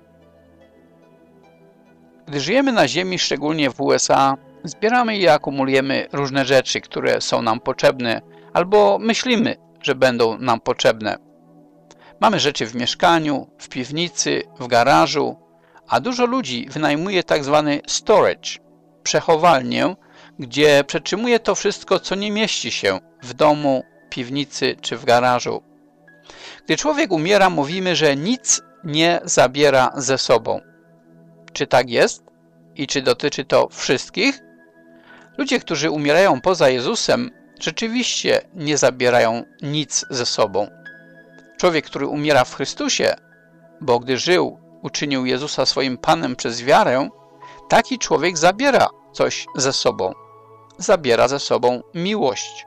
Gdy żyjemy na ziemi, szczególnie w USA, zbieramy i akumulujemy różne rzeczy, które są nam potrzebne, albo myślimy, że będą nam potrzebne. Mamy rzeczy w mieszkaniu, w piwnicy, w garażu, a dużo ludzi wynajmuje tak zwany storage, przechowalnię, gdzie przetrzymuje to wszystko, co nie mieści się w domu, piwnicy czy w garażu. Gdy człowiek umiera, mówimy, że nic nie zabiera ze sobą. Czy tak jest? I czy dotyczy to wszystkich? Ludzie, którzy umierają poza Jezusem, rzeczywiście nie zabierają nic ze sobą. Człowiek, który umiera w Chrystusie, bo gdy żył, uczynił Jezusa swoim Panem przez wiarę, taki człowiek zabiera coś ze sobą. Zabiera ze sobą miłość.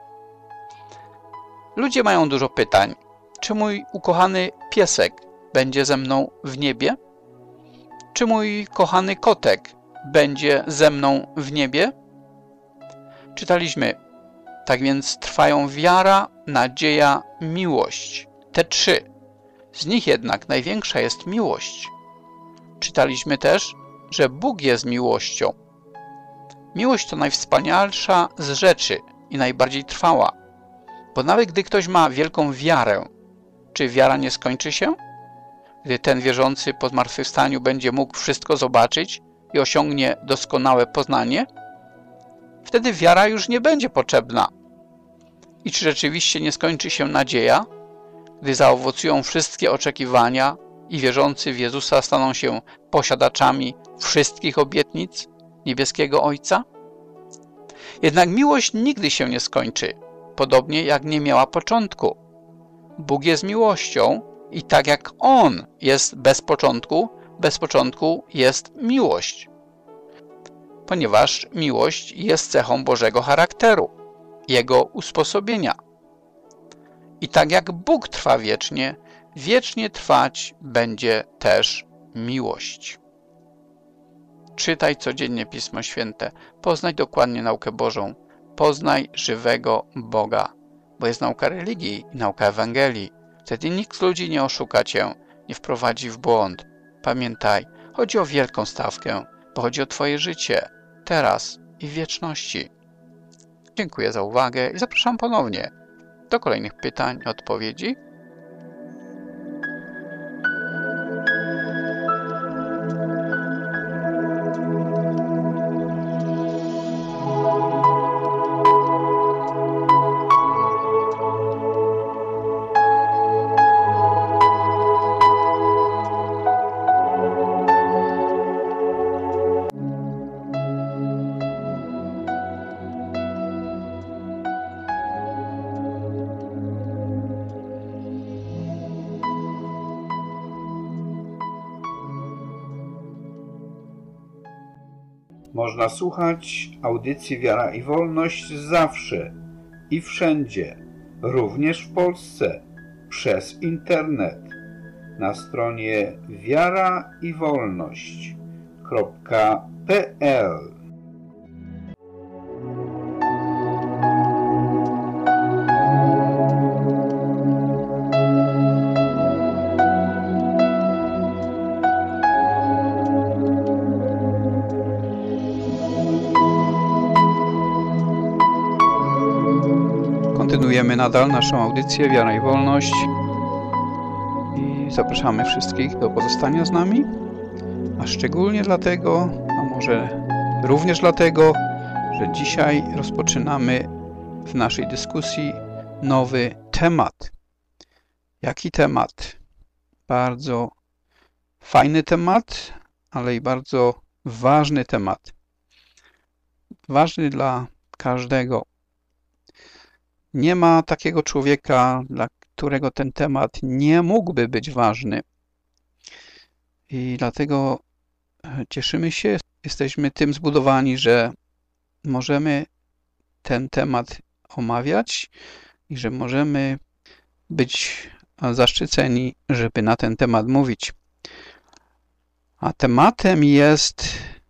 Ludzie mają dużo pytań. Czy mój ukochany piesek będzie ze mną w niebie? Czy mój kochany kotek będzie ze mną w niebie? Czytaliśmy: tak więc trwają wiara, nadzieja, miłość. Te trzy. Z nich jednak największa jest miłość. Czytaliśmy też, że Bóg jest miłością. Miłość to najwspanialsza z rzeczy i najbardziej trwała. Bo nawet gdy ktoś ma wielką wiarę, czy wiara nie skończy się? Gdy ten wierzący po zmartwychwstaniu będzie mógł wszystko zobaczyć i osiągnie doskonałe poznanie, wtedy wiara już nie będzie potrzebna. I czy rzeczywiście nie skończy się nadzieja, gdy zaowocują wszystkie oczekiwania i wierzący w Jezusa staną się posiadaczami wszystkich obietnic niebieskiego Ojca? Jednak miłość nigdy się nie skończy, podobnie jak nie miała początku. Bóg jest miłością i tak jak On jest bez początku jest miłość. Ponieważ miłość jest cechą Bożego charakteru, Jego usposobienia. I tak jak Bóg trwa wiecznie, wiecznie trwać będzie też miłość. Czytaj codziennie Pismo Święte, poznaj dokładnie naukę Bożą, poznaj żywego Boga, bo jest nauka religii i nauka Ewangelii. Wtedy nikt z ludzi nie oszuka cię, nie wprowadzi w błąd. Pamiętaj, chodzi o wielką stawkę, bo chodzi o twoje życie, teraz i w wieczności. Dziękuję za uwagę i zapraszam ponownie do kolejnych pytań i odpowiedzi. Można słuchać audycji Wiara i Wolność zawsze i wszędzie, również w Polsce, przez internet na stronie wiaraiwolność.pl. Kontynuujemy nadal naszą audycję Wiara i Wolność i zapraszamy wszystkich do pozostania z nami, a szczególnie dlatego, a może również dlatego, że dzisiaj rozpoczynamy w naszej dyskusji nowy temat. Jaki temat? Bardzo fajny temat, ale i bardzo ważny temat. Ważny dla każdego. Nie ma takiego człowieka, dla którego ten temat nie mógłby być ważny. I dlatego cieszymy się, jesteśmy tym zbudowani, że możemy ten temat omawiać i że możemy być zaszczyceni, żeby na ten temat mówić. A tematem jest: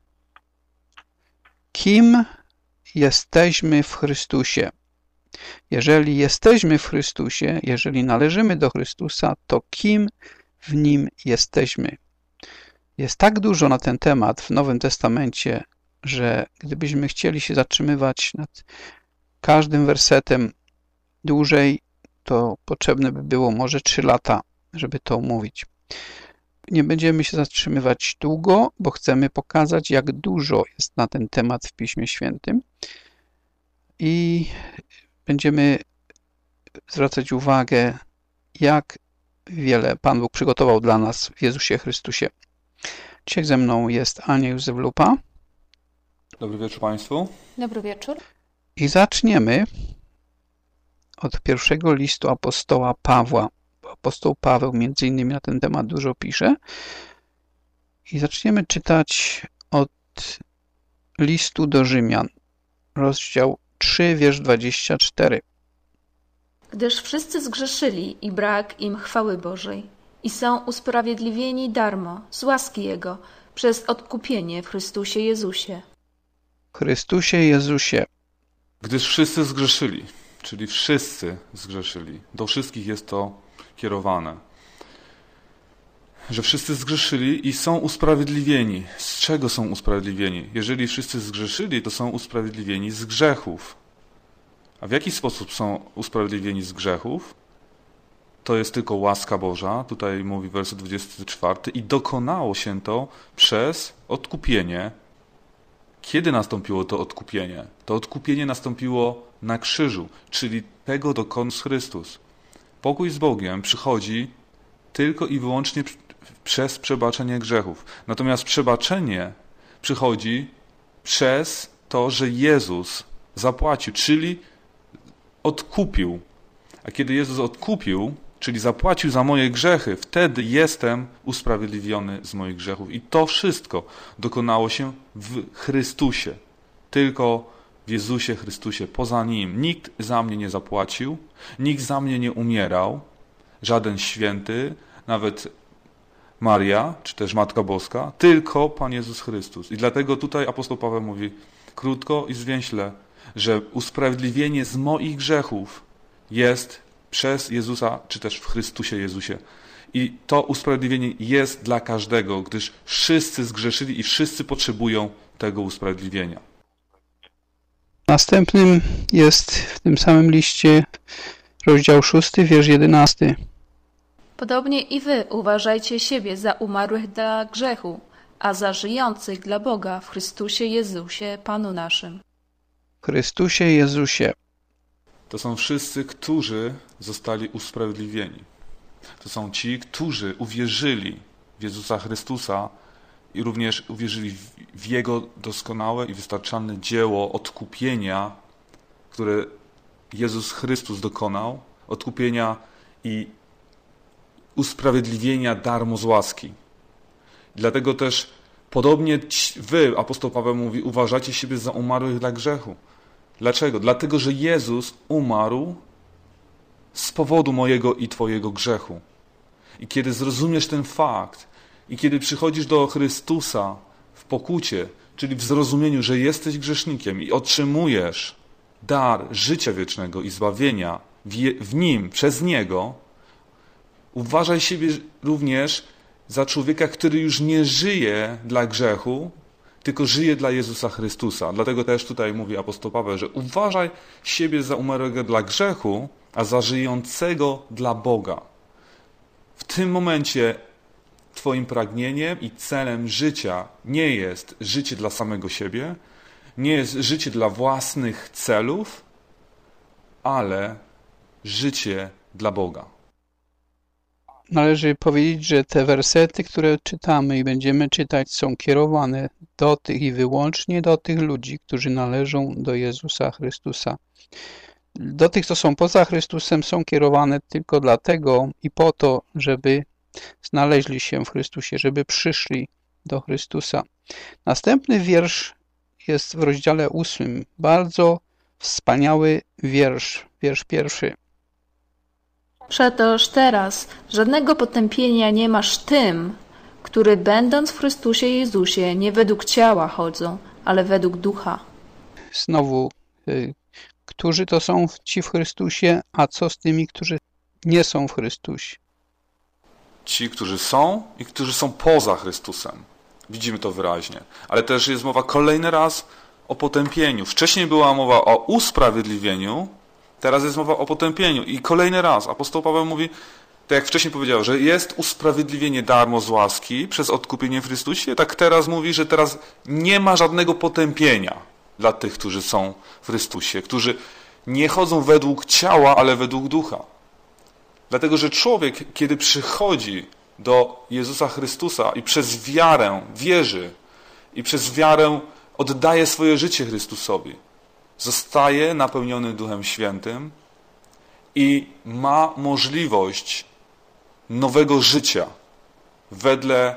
kim jesteśmy w Chrystusie. Jeżeli jesteśmy w Chrystusie, jeżeli należymy do Chrystusa, to kim w Nim jesteśmy? Jest tak dużo na ten temat w Nowym Testamencie, że gdybyśmy chcieli się zatrzymywać nad każdym wersetem dłużej, to potrzebne by było może 3 lata, żeby to omówić. Nie będziemy się zatrzymywać długo, bo chcemy pokazać, jak dużo jest na ten temat w Piśmie Świętym i będziemy zwracać uwagę, jak wiele Pan Bóg przygotował dla nas w Jezusie Chrystusie. Dzisiaj ze mną jest Ania Józef Lupa. Dobry wieczór Państwu. Dobry wieczór. I zaczniemy od pierwszego listu apostoła Pawła. Apostoł Paweł między innymi na ten temat dużo pisze. I zaczniemy czytać od listu do Rzymian, rozdział 3, wiersz 24. Gdyż wszyscy zgrzeszyli i brak im chwały Bożej i są usprawiedliwieni darmo z łaski Jego przez odkupienie w Chrystusie Jezusie. W Chrystusie Jezusie. Gdyż wszyscy zgrzeszyli, czyli wszyscy zgrzeszyli. Do wszystkich jest to kierowane. Że wszyscy zgrzeszyli i są usprawiedliwieni. Z czego są usprawiedliwieni? Jeżeli wszyscy zgrzeszyli, to są usprawiedliwieni z grzechów. A w jaki sposób są usprawiedliwieni z grzechów? To jest tylko łaska Boża. Tutaj mówi werset 24. I dokonało się to przez odkupienie. Kiedy nastąpiło to odkupienie? To odkupienie nastąpiło na krzyżu, czyli tego dokonał Chrystus. Pokój z Bogiem przychodzi tylko i wyłącznie przez przebaczenie grzechów. Natomiast przebaczenie przychodzi przez to, że Jezus zapłacił, czyli odkupił. A kiedy Jezus odkupił, czyli zapłacił za moje grzechy, wtedy jestem usprawiedliwiony z moich grzechów. I to wszystko dokonało się w Chrystusie. Tylko w Jezusie Chrystusie. Poza Nim nikt za mnie nie zapłacił, nikt za mnie nie umierał, żaden święty, nawet Maria, czy też Matka Boska, tylko Pan Jezus Chrystus. I dlatego tutaj apostoł Paweł mówi krótko i zwięźle, że usprawiedliwienie z moich grzechów jest przez Jezusa, czy też w Chrystusie Jezusie. I to usprawiedliwienie jest dla każdego, gdyż wszyscy zgrzeszyli i wszyscy potrzebują tego usprawiedliwienia. Następnym jest w tym samym liście rozdział 6, wiersz 11. Podobnie i wy uważajcie siebie za umarłych dla grzechu, a za żyjących dla Boga w Chrystusie Jezusie, Panu naszym. W Chrystusie Jezusie. To są wszyscy, którzy zostali usprawiedliwieni. To są ci, którzy uwierzyli w Jezusa Chrystusa i również uwierzyli w Jego doskonałe i wystarczalne dzieło odkupienia, które Jezus Chrystus dokonał, odkupienia i usprawiedliwienia darmo z łaski. Dlatego też podobnie wy, apostoł Paweł mówi, uważacie siebie za umarłych dla grzechu. Dlaczego? Dlatego, że Jezus umarł z powodu mojego i twojego grzechu. I kiedy zrozumiesz ten fakt i kiedy przychodzisz do Chrystusa w pokucie, czyli w zrozumieniu, że jesteś grzesznikiem i otrzymujesz dar życia wiecznego i zbawienia w Nim, przez Niego, uważaj siebie również za człowieka, który już nie żyje dla grzechu, tylko żyje dla Jezusa Chrystusa. Dlatego też tutaj mówi apostoł Paweł, że uważaj siebie za umarłego dla grzechu, a za żyjącego dla Boga. W tym momencie twoim pragnieniem i celem życia nie jest życie dla samego siebie, nie jest życie dla własnych celów, ale życie dla Boga. Należy powiedzieć, że te wersety, które czytamy i będziemy czytać, są kierowane do tych i wyłącznie do tych ludzi, którzy należą do Jezusa Chrystusa. Do tych, co są poza Chrystusem, są kierowane tylko dlatego i po to, żeby znaleźli się w Chrystusie, żeby przyszli do Chrystusa. Następny wiersz jest w rozdziale 8. Bardzo wspaniały wiersz, wiersz 1. Przetoż teraz żadnego potępienia nie masz tym, który będąc w Chrystusie Jezusie nie według ciała chodzą, ale według ducha. Znowu, którzy to są ci w Chrystusie, a co z tymi, którzy nie są w Chrystusie? Ci, którzy są i którzy są poza Chrystusem. Widzimy to wyraźnie. Ale też jest mowa kolejny raz o potępieniu. Wcześniej była mowa o usprawiedliwieniu, teraz jest mowa o potępieniu. I kolejny raz apostoł Paweł mówi, tak jak wcześniej powiedział, że jest usprawiedliwienie darmo z łaski przez odkupienie w Chrystusie, tak teraz mówi, że teraz nie ma żadnego potępienia dla tych, którzy są w Chrystusie, którzy nie chodzą według ciała, ale według ducha. Dlatego, że człowiek, kiedy przychodzi do Jezusa Chrystusa i przez wiarę wierzy i przez wiarę oddaje swoje życie Chrystusowi, zostaje napełniony Duchem Świętym i ma możliwość nowego życia wedle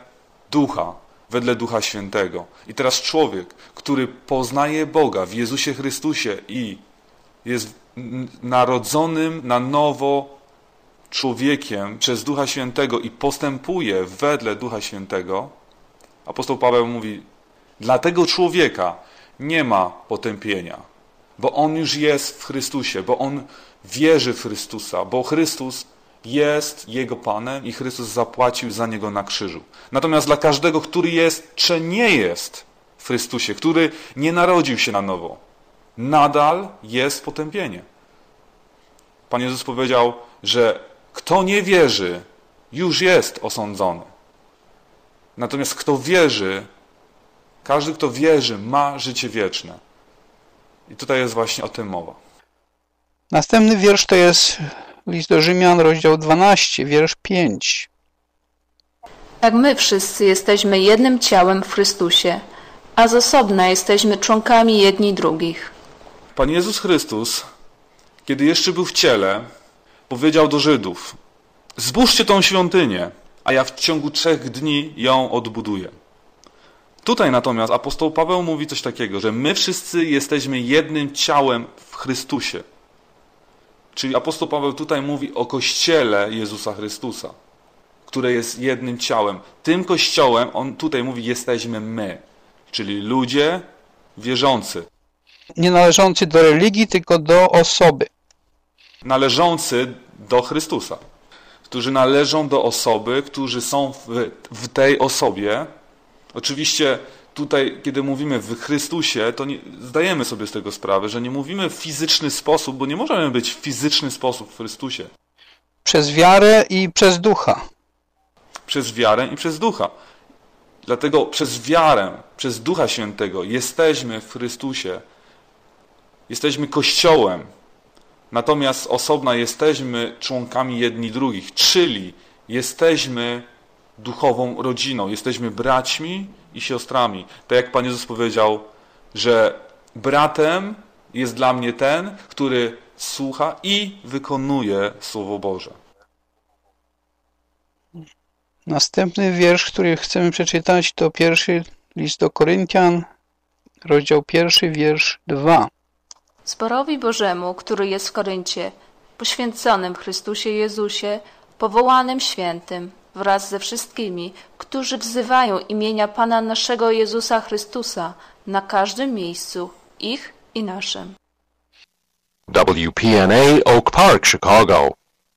Ducha Świętego. I teraz człowiek, który poznaje Boga w Jezusie Chrystusie i jest narodzonym na nowo człowiekiem przez Ducha Świętego i postępuje wedle Ducha Świętego, apostoł Paweł mówi, dla tego człowieka nie ma potępienia, bo on już jest w Chrystusie, bo on wierzy w Chrystusa, bo Chrystus jest Jego Panem i Chrystus zapłacił za Niego na krzyżu. Natomiast dla każdego, który jest czy nie jest w Chrystusie, który nie narodził się na nowo, nadal jest potępienie. Pan Jezus powiedział, że kto nie wierzy, już jest osądzony. Natomiast kto wierzy, każdy, kto wierzy, ma życie wieczne. I tutaj jest właśnie o tym mowa. Następny wiersz to jest list do Rzymian, rozdział 12, wiersz 5. Jak my wszyscy jesteśmy jednym ciałem w Chrystusie, a z osobna jesteśmy członkami jedni drugich. Pan Jezus Chrystus, kiedy jeszcze był w ciele, powiedział do Żydów, zbóżcie tą świątynię, a ja w ciągu 3 dni ją odbuduję. Tutaj natomiast apostoł Paweł mówi coś takiego, że my wszyscy jesteśmy jednym ciałem w Chrystusie. Czyli apostoł Paweł tutaj mówi o Kościele Jezusa Chrystusa, które jest jednym ciałem. Tym Kościołem, on tutaj mówi, jesteśmy my, czyli ludzie wierzący. Nie należący do religii, tylko do osoby. Należący do Chrystusa, którzy należą do osoby, którzy są w tej osobie. Oczywiście tutaj, kiedy mówimy w Chrystusie, to zdajemy sobie z tego sprawę, że nie mówimy w fizyczny sposób, bo nie możemy być w fizyczny sposób w Chrystusie. Przez wiarę i przez ducha. Przez wiarę i przez ducha. Dlatego przez wiarę, przez Ducha Świętego jesteśmy w Chrystusie. Jesteśmy Kościołem. Natomiast osobno jesteśmy członkami jedni drugich, czyli jesteśmy duchową rodziną, jesteśmy braćmi i siostrami. Tak jak Pan Jezus powiedział, że bratem jest dla mnie ten, który słucha i wykonuje Słowo Boże. Następny wiersz, który chcemy przeczytać, to pierwszy list do Koryntian, rozdział 1, wiersz 2. Zborowi Bożemu, który jest w Koryncie, poświęconym w Chrystusie Jezusie, powołanym świętym, wraz ze wszystkimi, którzy wzywają imienia Pana naszego Jezusa Chrystusa na każdym miejscu, ich i naszym. WPNA Oak Park, Chicago.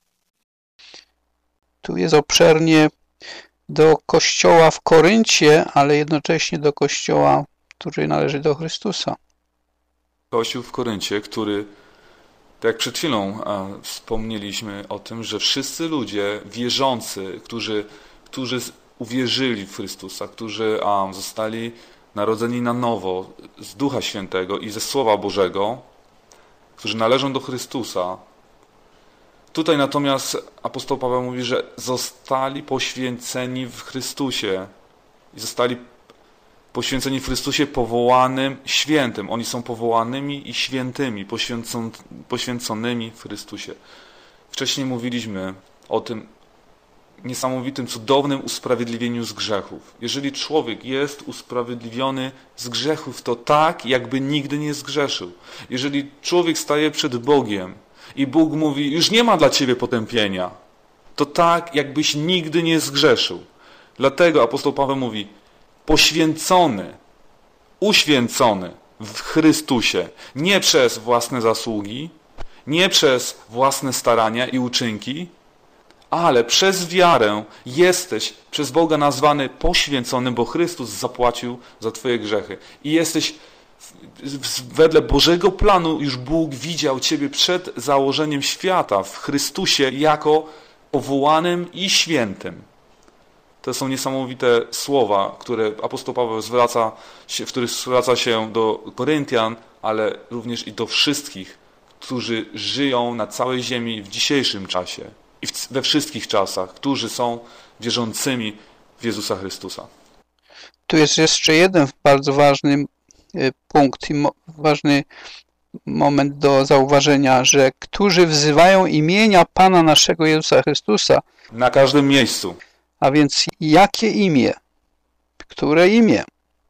Tu jest obszernie do kościoła w Koryncie, ale jednocześnie do kościoła, który należy do Chrystusa. Kościół w Koryncie, który, tak jak przed chwilą wspomnieliśmy o tym, że wszyscy ludzie wierzący, którzy uwierzyli w Chrystusa, którzy zostali narodzeni na nowo z Ducha Świętego i ze Słowa Bożego, którzy należą do Chrystusa. Tutaj natomiast apostoł Paweł mówi, że zostali poświęceni w Chrystusie i zostali poświęceni w Chrystusie powołanym świętym. Oni są powołanymi i świętymi, poświęconymi w Chrystusie. Wcześniej mówiliśmy o tym niesamowitym, cudownym usprawiedliwieniu z grzechów. Jeżeli człowiek jest usprawiedliwiony z grzechów, to tak, jakby nigdy nie zgrzeszył. Jeżeli człowiek staje przed Bogiem i Bóg mówi, już nie ma dla ciebie potępienia, to tak, jakbyś nigdy nie zgrzeszył. Dlatego apostoł Paweł mówi, poświęcony, uświęcony w Chrystusie, nie przez własne zasługi, nie przez własne starania i uczynki, ale przez wiarę jesteś przez Boga nazwany poświęconym, bo Chrystus zapłacił za twoje grzechy. I jesteś wedle Bożego planu, już Bóg widział ciebie przed założeniem świata w Chrystusie jako powołanym i świętym. To są niesamowite słowa, które apostoł Paweł w których zwraca się do Koryntian, ale również i do wszystkich, którzy żyją na całej ziemi w dzisiejszym czasie i we wszystkich czasach, którzy są wierzącymi w Jezusa Chrystusa. Tu jest jeszcze jeden bardzo ważny punkt i ważny moment do zauważenia, że którzy wzywają imienia Pana naszego Jezusa Chrystusa. Na każdym miejscu. A więc jakie imię? Które imię?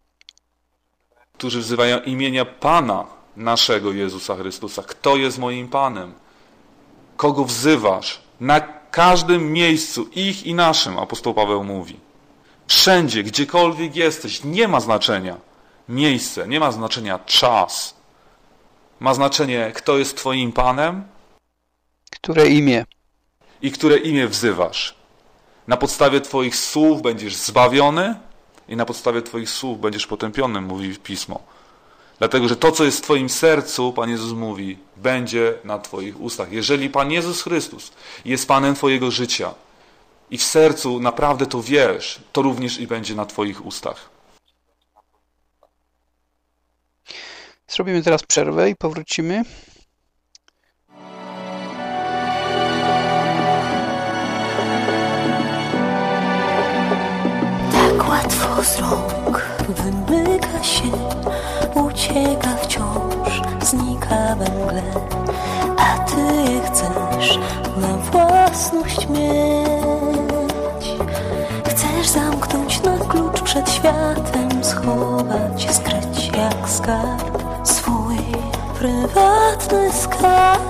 Którzy wzywają imienia Pana naszego Jezusa Chrystusa. Kto jest moim Panem? Kogo wzywasz? Na każdym miejscu, ich i naszym, apostoł Paweł mówi. Wszędzie, gdziekolwiek jesteś, nie ma znaczenia miejsce, nie ma znaczenia czas. Ma znaczenie, kto jest twoim Panem? Które imię? I które imię wzywasz. Na podstawie twoich słów będziesz zbawiony i na podstawie twoich słów będziesz potępiony, mówi Pismo. Dlatego, że to, co jest w twoim sercu, Pan Jezus mówi, będzie na twoich ustach. Jeżeli Pan Jezus Chrystus jest Panem twojego życia i w sercu naprawdę to wiesz, to również i będzie na twoich ustach. Zrobimy teraz przerwę i powrócimy. Tak łatwo z rąk wymyka się, ucieka wciąż, znika we mgle, a ty je chcesz na własność mieć. Chcesz zamknąć na klucz przed światem, schować, skryć jak skarb swój prywatny skarb.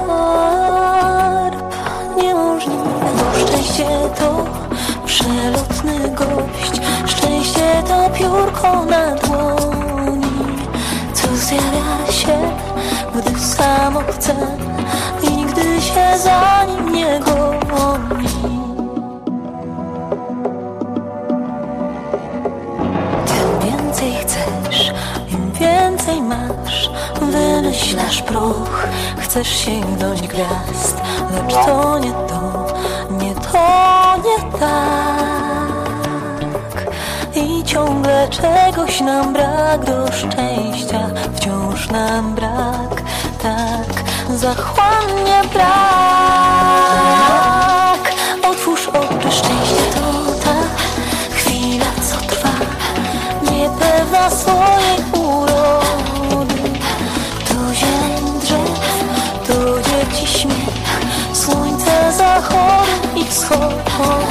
Niemożliwe, bo szczęście to przelotny gość, szczęście to piórko na dłoni, co zjawia się, gdy samo chce i gdy się za nim nie goni. Tym więcej chcesz Umyślasz proch, chcesz sięgnąć gwiazd, lecz to nie to, nie to, nie tak. I ciągle czegoś nam brak do szczęścia, wciąż nam brak, tak zachłannie brak. Otwórz oczy, szczęście to ta chwila, co trwa, niepewna swojej urody. To zieleń drzew, to dzieci śmiech, słońce zachody i wschody.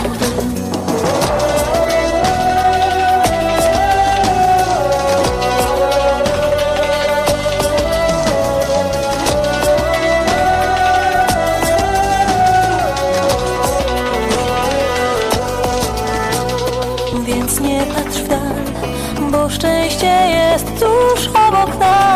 Więc nie patrz w dal, bo szczęście jest tuż obok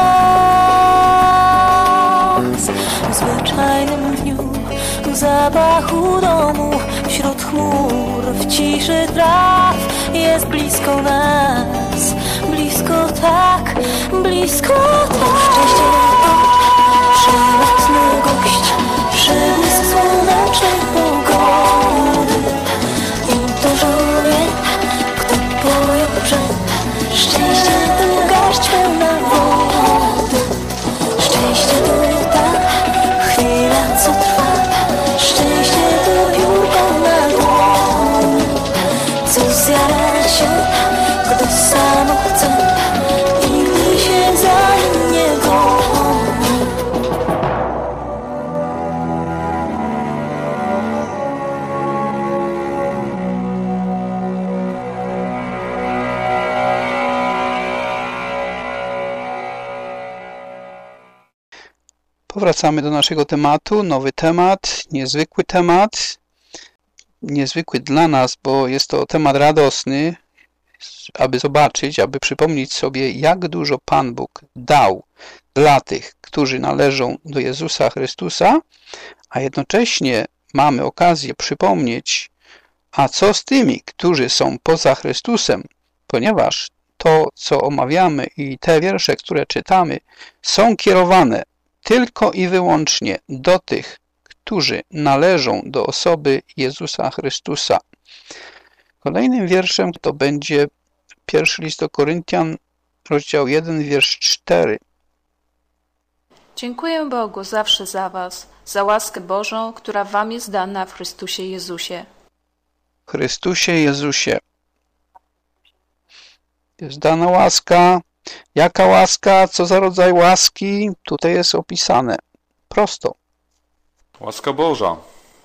nas. W zwyczajnym dniu, w zapachu domu, wśród chmur, w ciszy traw, jest blisko nas. Blisko tak, blisko tak. Szczęście to przelotny gość, przebłysk słonecznej pogody. I dużo wie, kto pojął, że szczęście to garść pełna wody. Szczęście to ta chwila, co trwa, szczęście to piórko na dłoni, co zjara się, gdy samo chce i gdy się za nim nie goni. Powracamy do naszego tematu, nowy temat, niezwykły temat. Niezwykły dla nas, bo jest to temat radosny, aby zobaczyć, aby przypomnieć sobie, jak dużo Pan Bóg dał dla tych, którzy należą do Jezusa Chrystusa, a jednocześnie mamy okazję przypomnieć, a co z tymi, którzy są poza Chrystusem, ponieważ to, co omawiamy i te wiersze, które czytamy, są kierowane tylko i wyłącznie do tych, którzy należą do osoby Jezusa Chrystusa. Kolejnym wierszem to będzie pierwszy list do Koryntian, rozdział 1, wiersz 4. Dziękuję Bogu zawsze za was, za łaskę Bożą, która wam jest dana w Chrystusie Jezusie. W Chrystusie Jezusie jest dana łaska. Jaka łaska? Co za rodzaj łaski? Tutaj jest opisane prosto. Łaska Boża.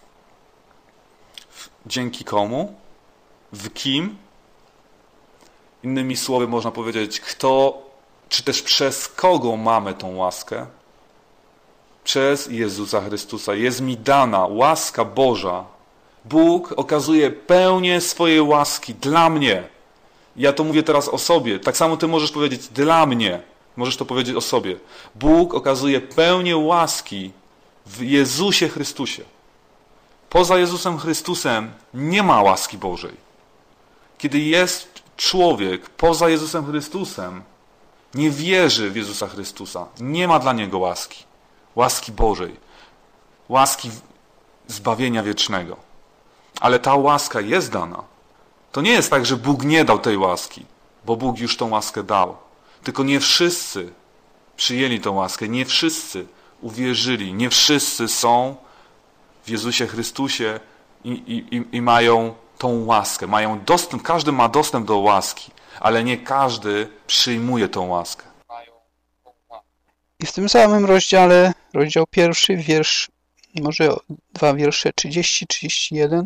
Dzięki komu? W kim? Innymi słowy można powiedzieć, kto, czy też przez kogo mamy tą łaskę? Przez Jezusa Chrystusa. Jest mi dana łaska Boża. Bóg okazuje pełnię swojej łaski dla mnie. Ja to mówię teraz o sobie. Tak samo ty możesz powiedzieć dla mnie. Możesz to powiedzieć o sobie. Bóg okazuje pełnię łaski w Jezusie Chrystusie. Poza Jezusem Chrystusem nie ma łaski Bożej. Kiedy jest człowiek poza Jezusem Chrystusem, nie wierzy w Jezusa Chrystusa, nie ma dla niego łaski. Łaski Bożej. Łaski zbawienia wiecznego. Ale ta łaska jest dana. To nie jest tak, że Bóg nie dał tej łaski, bo Bóg już tą łaskę dał. Tylko nie wszyscy przyjęli tą łaskę, nie wszyscy uwierzyli, nie wszyscy są w Jezusie Chrystusie i mają tą łaskę. Mają dostęp, każdy ma dostęp do łaski, ale nie każdy przyjmuje tą łaskę. I w tym samym rozdziale, rozdział 1, wiersz, może 2 wiersze 30-31.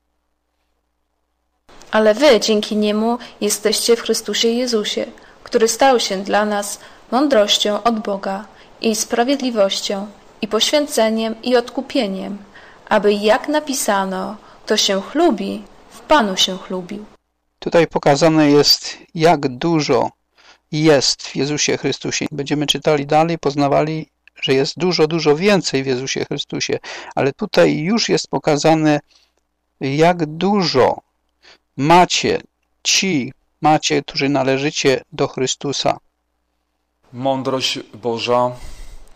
Ale wy dzięki Niemu jesteście w Chrystusie Jezusie, który stał się dla nas mądrością od Boga i sprawiedliwością, i poświęceniem, i odkupieniem, aby jak napisano, to się chlubi, w Panu się chlubił. Tutaj pokazane jest, jak dużo jest w Jezusie Chrystusie. Będziemy czytali dalej, poznawali, że jest dużo, dużo więcej w Jezusie Chrystusie, ale tutaj już jest pokazane, jak dużo macie, którzy należycie do Chrystusa. Mądrość Boża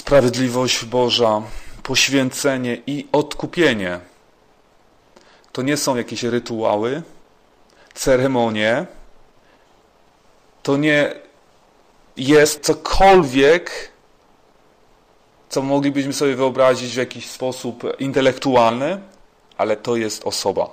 Sprawiedliwość Boża, poświęcenie i odkupienie to nie są jakieś rytuały, ceremonie, to nie jest cokolwiek, co moglibyśmy sobie wyobrazić w jakiś sposób intelektualny, ale to jest osoba.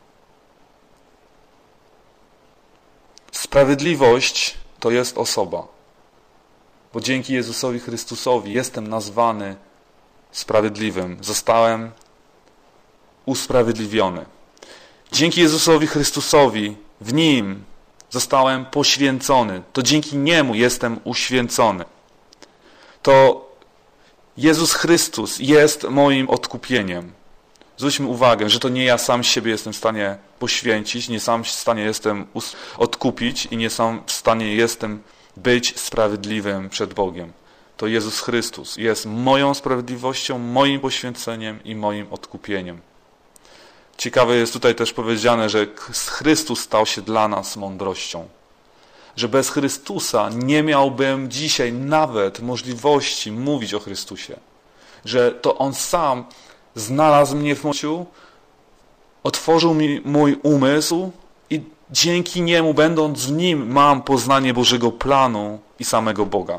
Sprawiedliwość to jest osoba, bo dzięki Jezusowi Chrystusowi jestem nazwany sprawiedliwym, zostałem usprawiedliwiony. Dzięki Jezusowi Chrystusowi, w Nim zostałem poświęcony, to dzięki Niemu jestem uświęcony. To Jezus Chrystus jest moim odkupieniem. Zwróćmy uwagę, że to nie ja sam siebie jestem w stanie poświęcić, nie sam w stanie jestem odkupić i nie sam w stanie jestem być sprawiedliwym przed Bogiem. To Jezus Chrystus jest moją sprawiedliwością, moim poświęceniem i moim odkupieniem. Ciekawe jest tutaj też powiedziane, że Chrystus stał się dla nas mądrością. Że bez Chrystusa nie miałbym dzisiaj nawet możliwości mówić o Chrystusie. Że to On sam znalazł mnie w moim życiu, otworzył mi mój umysł i dzięki Niemu, będąc w Nim, mam poznanie Bożego planu i samego Boga.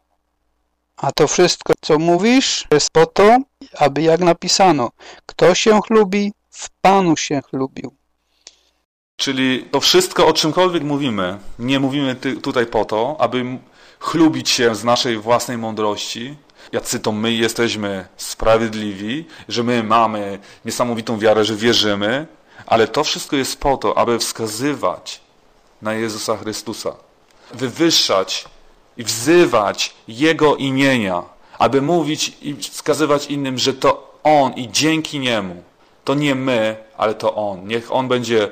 A to wszystko, co mówisz, jest po to, aby jak napisano, kto się chlubi, w Panu się chlubił. Czyli to wszystko, o czymkolwiek mówimy, nie mówimy tutaj po to, aby chlubić się z naszej własnej mądrości, jacy to my jesteśmy sprawiedliwi, że my mamy niesamowitą wiarę, że wierzymy, ale to wszystko jest po to, aby wskazywać na Jezusa Chrystusa, wywyższać i wzywać Jego imienia, aby mówić i wskazywać innym, że to On i dzięki Niemu, to nie my, ale to On. Niech On będzie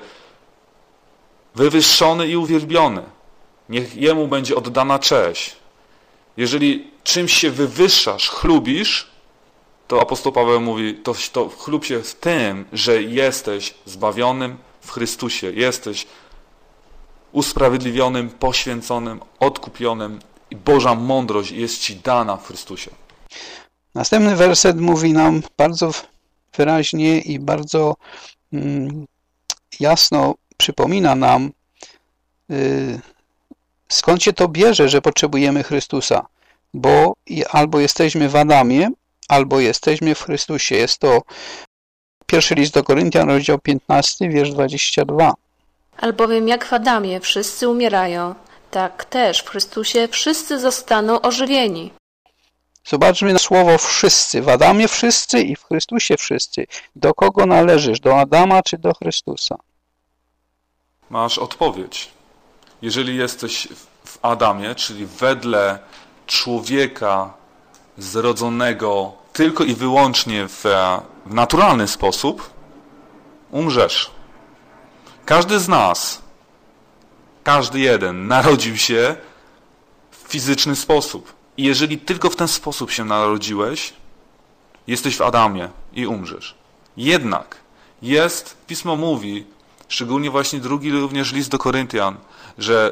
wywyższony i uwielbiony. Niech Jemu będzie oddana cześć. Jeżeli czymś się wywyższasz, chlubisz, to apostoł Paweł mówi, to chlub się w tym, że jesteś zbawionym w Chrystusie. Jesteś usprawiedliwionym, poświęconym, odkupionym i Boża mądrość jest Ci dana w Chrystusie. Następny werset mówi nam bardzo wyraźnie i bardzo jasno przypomina nam, skąd się to bierze, że potrzebujemy Chrystusa. Bo albo jesteśmy w Adamie, albo jesteśmy w Chrystusie. Jest to pierwszy list do Koryntian, rozdział 15, wiersz 22. Albowiem jak w Adamie wszyscy umierają, tak też w Chrystusie wszyscy zostaną ożywieni. Zobaczmy na słowo wszyscy. W Adamie wszyscy i w Chrystusie wszyscy. Do kogo należysz? Do Adama czy do Chrystusa? Masz odpowiedź. Jeżeli jesteś w Adamie, czyli wedle człowieka zrodzonego tylko i wyłącznie w naturalny sposób, umrzesz. Każdy z nas, każdy jeden narodził się w fizyczny sposób. I jeżeli tylko w ten sposób się narodziłeś, jesteś w Adamie i umrzesz. Jednak Pismo mówi, szczególnie właśnie drugi również list do Koryntian, że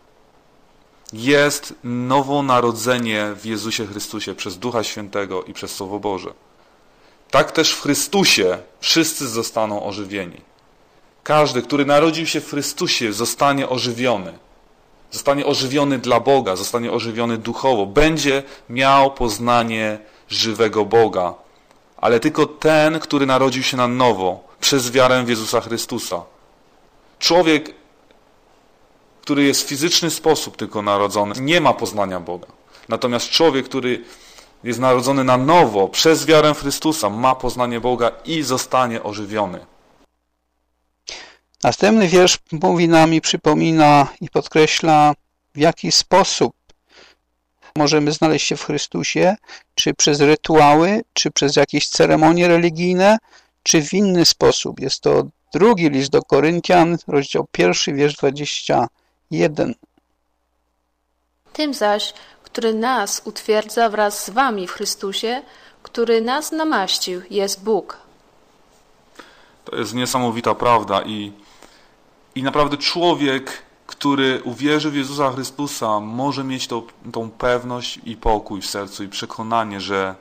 jest nowonarodzenie w Jezusie Chrystusie przez Ducha Świętego i przez Słowo Boże. Tak też w Chrystusie wszyscy zostaną ożywieni. Każdy, który narodził się w Chrystusie, zostanie ożywiony. Zostanie ożywiony dla Boga, zostanie ożywiony duchowo. Będzie miał poznanie żywego Boga. Ale tylko ten, który narodził się na nowo, przez wiarę w Jezusa Chrystusa. Człowiek, który jest w fizyczny sposób tylko narodzony, nie ma poznania Boga. Natomiast człowiek, który jest narodzony na nowo, przez wiarę w Chrystusa, ma poznanie Boga i zostanie ożywiony. Następny wiersz mówi nam i przypomina i podkreśla, w jaki sposób możemy znaleźć się w Chrystusie, czy przez rytuały, czy przez jakieś ceremonie religijne, czy w inny sposób. Jest to drugi list do Koryntian, rozdział 1, wiersz 21. Tym zaś, który nas utwierdza wraz z wami w Chrystusie, który nas namaścił, jest Bóg. To jest niesamowita prawda i naprawdę człowiek, który uwierzy w Jezusa Chrystusa, może mieć tą pewność i pokój w sercu i przekonanie, że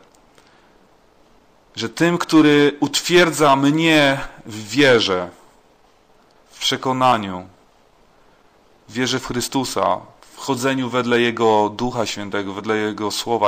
tym, który utwierdza mnie w wierze, w przekonaniu, w wierze w Chrystusa, w chodzeniu wedle Jego Ducha Świętego, wedle Jego Słowa,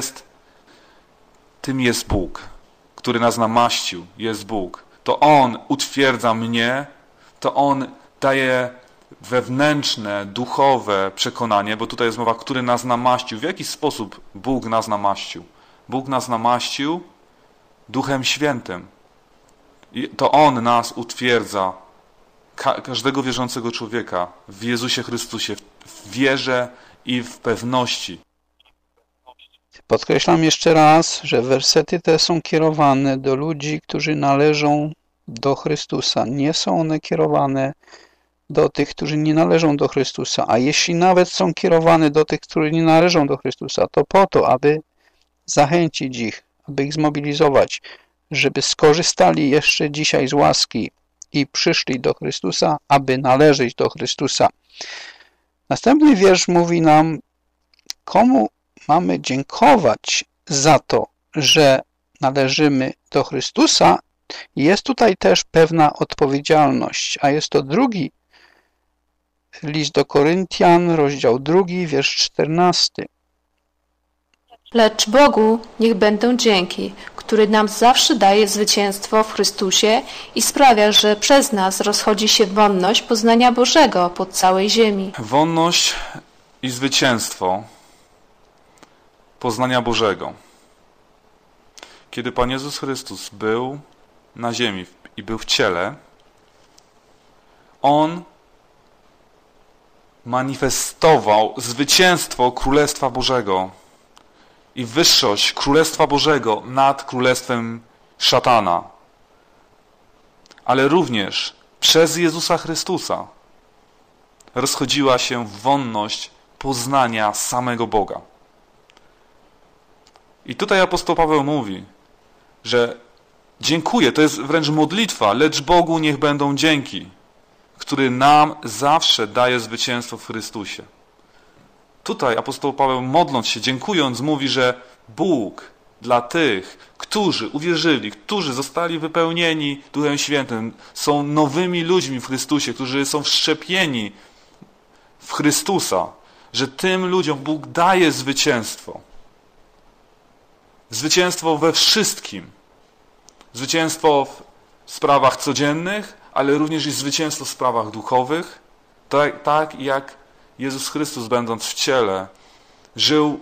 tym jest Bóg, który nas namaścił, jest Bóg. To On utwierdza mnie, to On daje wewnętrzne, duchowe przekonanie, bo tutaj jest mowa, który nas namaścił. W jaki sposób Bóg nas namaścił? Bóg nas namaścił Duchem Świętym. I to On nas utwierdza, każdego wierzącego człowieka w Jezusie Chrystusie, w wierze i w pewności. Podkreślam jeszcze raz, że wersety te są kierowane do ludzi, którzy należą do Chrystusa. Nie są one kierowane do tych, którzy nie należą do Chrystusa. A jeśli nawet są kierowane do tych, którzy nie należą do Chrystusa, to po to, aby zachęcić ich, aby ich zmobilizować, żeby skorzystali jeszcze dzisiaj z łaski i przyszli do Chrystusa, aby należeć do Chrystusa. Następny wiersz mówi nam, komu mamy dziękować za to, że należymy do Chrystusa. Jest tutaj też pewna odpowiedzialność, a jest to drugi list do Koryntian, rozdział 2, wiersz 14. Lecz Bogu niech będą dzięki, który nam zawsze daje zwycięstwo w Chrystusie i sprawia, że przez nas rozchodzi się wonność poznania Bożego po całej ziemi. Wonność i zwycięstwo poznania Bożego. Kiedy Pan Jezus Chrystus był na ziemi i był w ciele, On manifestował zwycięstwo Królestwa Bożego i wyższość Królestwa Bożego nad Królestwem szatana. Ale również przez Jezusa Chrystusa rozchodziła się wonność poznania samego Boga. I tutaj apostoł Paweł mówi, że dziękuję, to jest wręcz modlitwa, lecz Bogu niech będą dzięki, który nam zawsze daje zwycięstwo w Chrystusie. Tutaj apostoł Paweł, modląc się, dziękując, mówi, że Bóg dla tych, którzy uwierzyli, którzy zostali wypełnieni Duchem Świętym, są nowymi ludźmi w Chrystusie, którzy są wszczepieni w Chrystusa, że tym ludziom Bóg daje zwycięstwo. Zwycięstwo we wszystkim. Zwycięstwo w sprawach codziennych, ale również i zwycięstwo w sprawach duchowych. Tak jak Jezus Chrystus, będąc w ciele, żył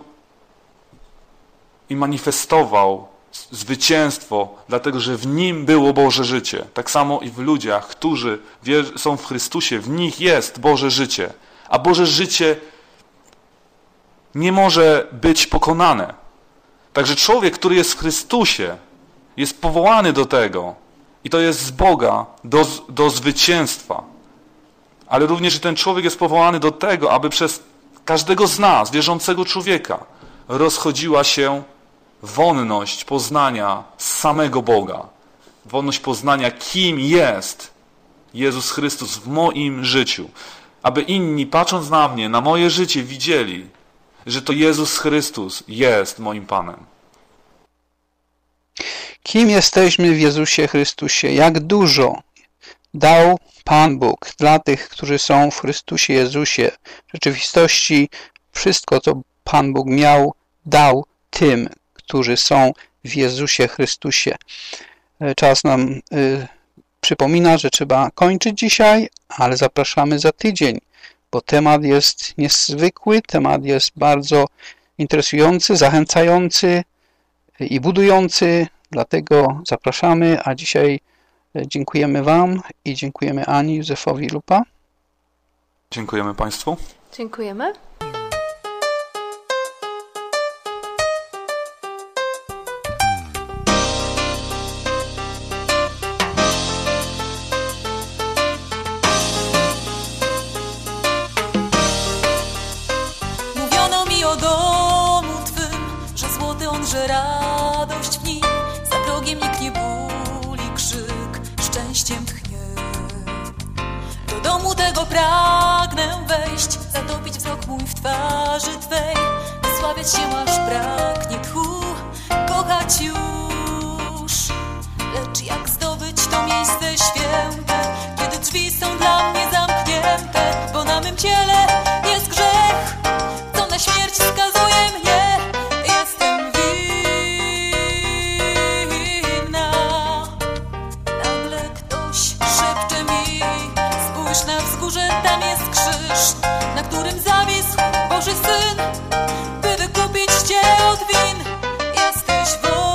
i manifestował zwycięstwo, dlatego że w Nim było Boże życie. Tak samo i w ludziach, którzy są w Chrystusie, w nich jest Boże życie. A Boże życie nie może być pokonane. Także człowiek, który jest w Chrystusie, jest powołany do tego i to jest z Boga do zwycięstwa. Ale również i ten człowiek jest powołany do tego, aby przez każdego z nas, wierzącego człowieka, rozchodziła się wonność poznania samego Boga. Wonność poznania, kim jest Jezus Chrystus w moim życiu. Aby inni, patrząc na mnie, na moje życie, widzieli, że to Jezus Chrystus jest moim Panem. Kim jesteśmy w Jezusie Chrystusie? Jak dużo dał Pan Bóg dla tych, którzy są w Chrystusie Jezusie. W rzeczywistości wszystko, co Pan Bóg miał, dał tym, którzy są w Jezusie Chrystusie. Czas nam przypomina, że trzeba kończyć dzisiaj, ale zapraszamy za tydzień, bo temat jest niezwykły, temat jest bardzo interesujący, zachęcający i budujący, dlatego zapraszamy, a dzisiaj dziękujemy Wam i dziękujemy Ani, Józefowi Lupa. Dziękujemy Państwu. Dziękujemy. Mówiono mi o domu Twym, że złoty on, że radość w nim, za progiem nikt nie bóli, krzyk szczęściem tchnie. Do domu tego pragnę wejść, zatopić wzrok mój w twarzy Twej, wysławiać się aż braknie tchu, kochać już. Lecz jak zdobyć to miejsce święte, kiedy drzwi są dla mnie zamknięte, bo na mym ciele jest grzech, co na śmierć skazuje mnie. Jestem winna. Nagle ktoś szepcze mi: spójrz na wzgórze, tam jest krzyż, na którym zawisł Boży Syn, by wykupić Cię od win. Jesteś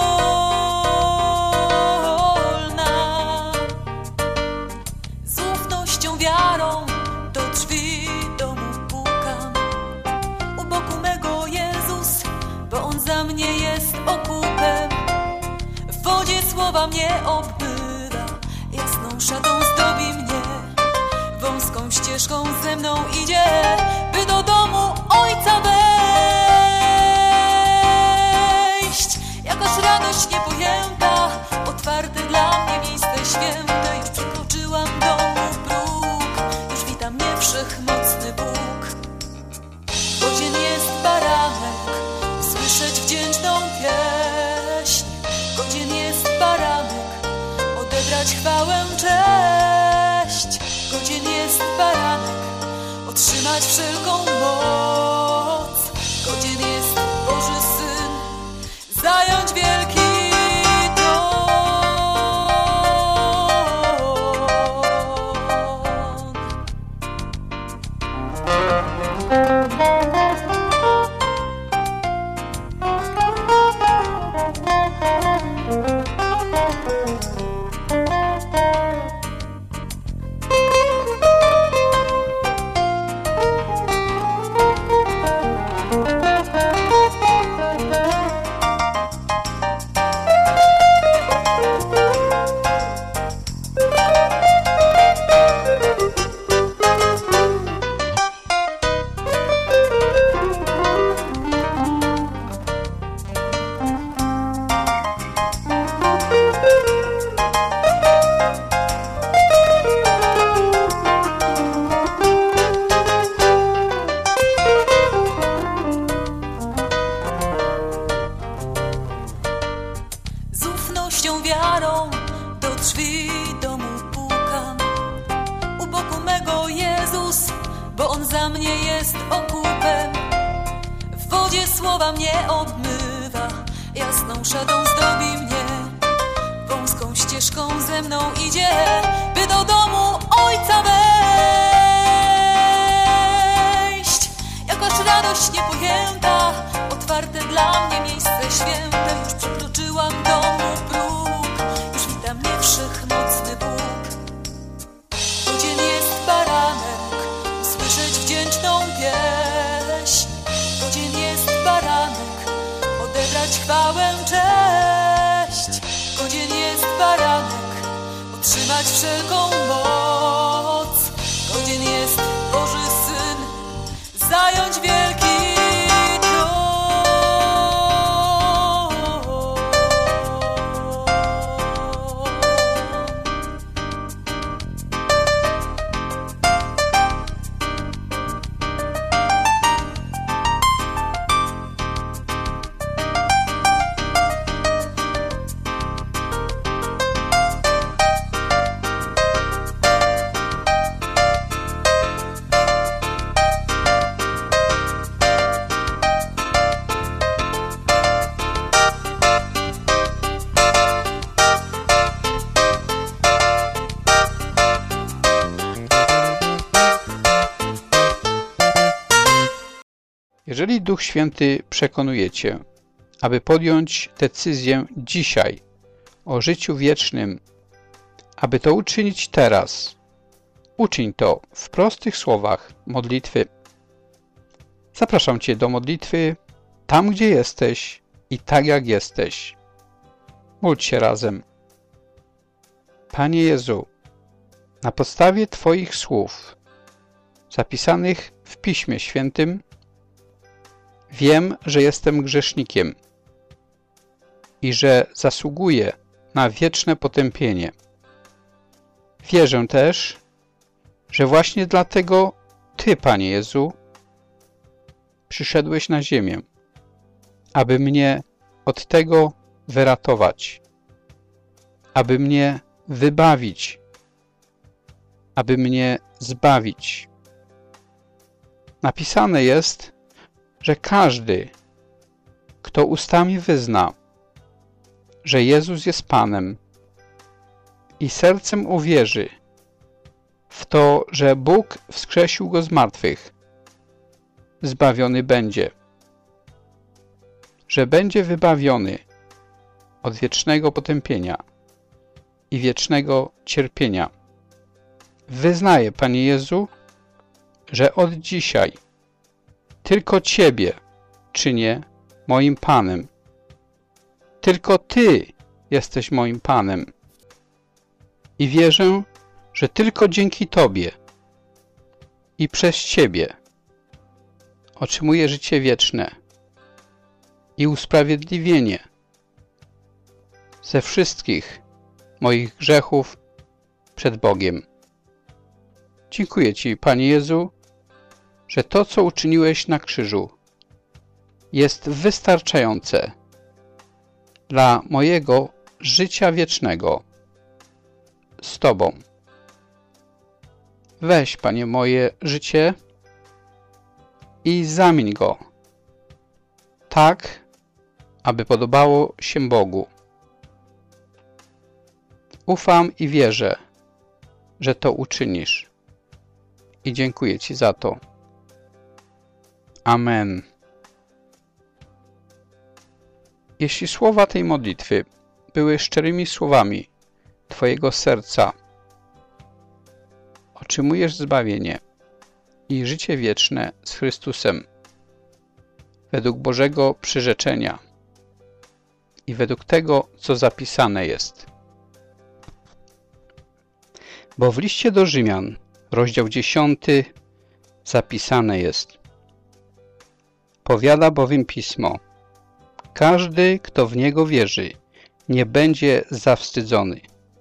wolna. Z ufnością, wiarą do drzwi domu pukam. U boku mego Jezus, bo On za mnie jest okupem. W wodzie słowa mnie obmywa, jasną szatą zdobi mnie. Wąską ścieżką ze mną idzie, by do domu Ojca wejść. Jakaż radość niepojęta, otwarte dla mnie miejsce święte. Już przekroczyłam domu próg, już wita mnie wszechmocny Bóg. Godzien jest baranek, usłyszeć wdzięczną pieśń. Godzien jest baranek, odebrać chwałę, cześć. Godzien jest baranek, otrzymać wszelką moc. Godzien jest Boży Syn, zająć wielki tron. Z ufnością, wiarą do drzwi domu pukam. U boku mego Jezus, bo On za mnie jest okupem. W wodzie słowa mnie obmywa, jasną szatą zdobi mnie. Wąską ścieżką ze mną idzie, by do domu Ojca wejść. Jakaż radość niepojęta, otwarte dla mnie miejsce święte. Już przekroczyłam domu próg, już wita mnie wszechmocny Bóg. Godzien jest baranek, usłyszeć wdzięczną pieśń. Godzien jest baranek, odebrać chwałę, cześć. Godzien jest baranek, otrzymać wszelką moc. Godzien jest Boży Syn, zająć wielki tron. Jeżeli Duch Święty przekonuje Cię, aby podjąć decyzję dzisiaj o życiu wiecznym, aby to uczynić teraz, uczyń to w prostych słowach modlitwy. Zapraszam Cię do modlitwy tam, gdzie jesteś i tak, jak jesteś. Módl się razem. Panie Jezu, na podstawie Twoich słów zapisanych w Piśmie Świętym wiem, że jestem grzesznikiem i że zasługuję na wieczne potępienie. Wierzę też, że właśnie dlatego Ty, Panie Jezu, przyszedłeś na ziemię, aby mnie od tego wyratować, aby mnie wybawić, aby mnie zbawić. Napisane jest, że każdy, kto ustami wyzna, że Jezus jest Panem i sercem uwierzy w to, że Bóg wskrzesił Go z martwych, zbawiony będzie, że będzie wybawiony od wiecznego potępienia i wiecznego cierpienia. Wyznaję, Panie Jezu, że od dzisiaj tylko Ciebie czynię moim Panem. Tylko Ty jesteś moim Panem. I wierzę, że tylko dzięki Tobie i przez Ciebie otrzymuję życie wieczne i usprawiedliwienie ze wszystkich moich grzechów przed Bogiem. Dziękuję Ci, Panie Jezu, że to, co uczyniłeś na krzyżu, jest wystarczające dla mojego życia wiecznego z Tobą. Weź, Panie, moje życie i zamień go tak, aby podobało się Bogu. Ufam i wierzę, że to uczynisz. I dziękuję Ci za to. Amen. Jeśli słowa tej modlitwy były szczerymi słowami Twojego serca, otrzymujesz zbawienie i życie wieczne z Chrystusem według Bożego przyrzeczenia i według tego, co zapisane jest. Bo w liście do Rzymian, rozdział 10, zapisane jest: powiada bowiem Pismo: każdy, kto w Niego wierzy, nie będzie zawstydzony.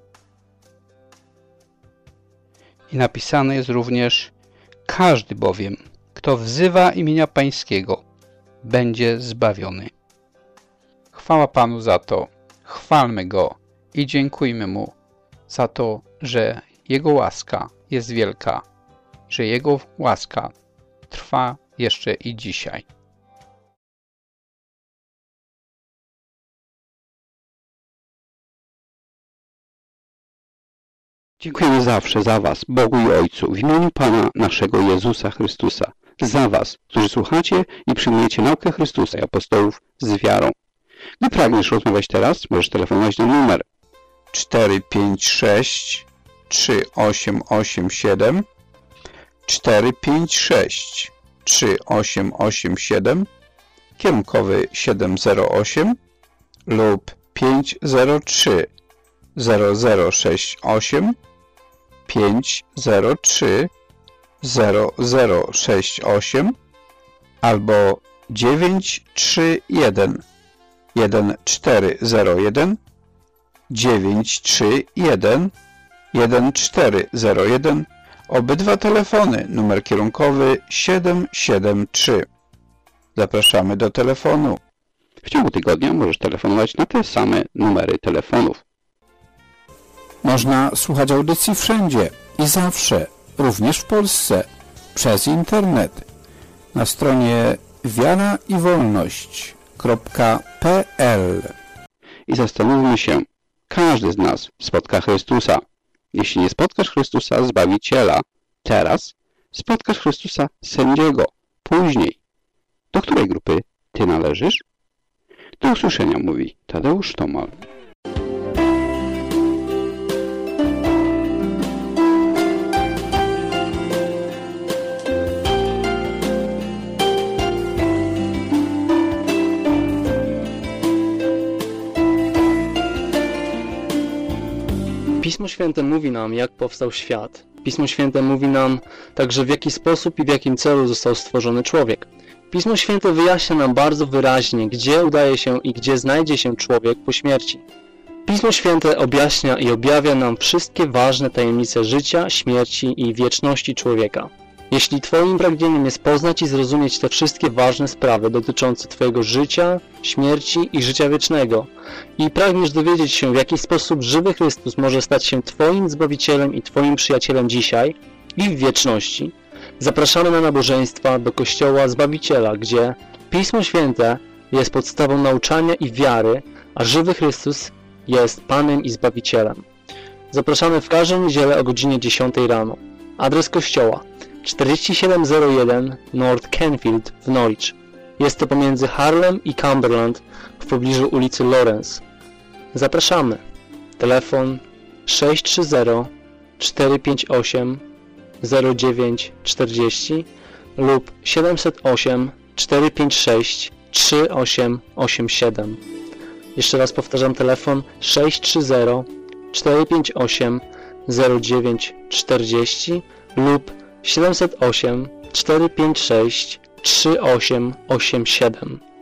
I napisane jest również: każdy bowiem, kto wzywa imienia Pańskiego, będzie zbawiony. Chwała Panu za to, chwalmy Go i dziękujmy Mu za to, że Jego łaska jest wielka, że Jego łaska trwa jeszcze i dzisiaj. Dziękujemy zawsze za Was, Bogu i Ojcu, w imieniu Pana naszego Jezusa Chrystusa, za Was, którzy słuchacie i przyjmujecie naukę Chrystusa i apostołów z wiarą. Gdy pragniesz rozmawiać teraz, możesz telefonować na numer 456 3887 456 3887, kierunkowy 708 lub 503 0068 503 0068 albo 931 1401 931 1401. Obydwa telefony, numer kierunkowy 773. Zapraszamy do telefonu. W ciągu tygodnia możesz telefonować na te same numery telefonów. Można słuchać audycji wszędzie i zawsze, również w Polsce, przez internet. Na stronie wiaraiwolność.pl. I zastanówmy się, każdy z nas spotka Chrystusa. Jeśli nie spotkasz Chrystusa, Zbawiciela, teraz spotkasz Chrystusa, Sędziego, później. Do której grupy Ty należysz? Do usłyszenia, mówi Tadeusz Tomal. Pismo Święte mówi nam, jak powstał świat. Pismo Święte mówi nam także, w jaki sposób i w jakim celu został stworzony człowiek. Pismo Święte wyjaśnia nam bardzo wyraźnie, gdzie udaje się i gdzie znajdzie się człowiek po śmierci. Pismo Święte objaśnia i objawia nam wszystkie ważne tajemnice życia, śmierci i wieczności człowieka. Jeśli Twoim pragnieniem jest poznać i zrozumieć te wszystkie ważne sprawy dotyczące Twojego życia, śmierci i życia wiecznego i pragniesz dowiedzieć się, w jaki sposób żywy Chrystus może stać się Twoim Zbawicielem i Twoim przyjacielem dzisiaj i w wieczności, zapraszamy na nabożeństwa do Kościoła Zbawiciela, gdzie Pismo Święte jest podstawą nauczania i wiary, a żywy Chrystus jest Panem i Zbawicielem. Zapraszamy w każdą niedzielę o godzinie 10 rano. Adres kościoła 4701 North Canfield w Norwich. Jest to pomiędzy Harlem i Cumberland w pobliżu ulicy Lawrence. Zapraszamy. Telefon 630 458 0940 lub 708 456 3887. Jeszcze raz powtarzam, telefon 630 458 0940 lub 708 456 3887.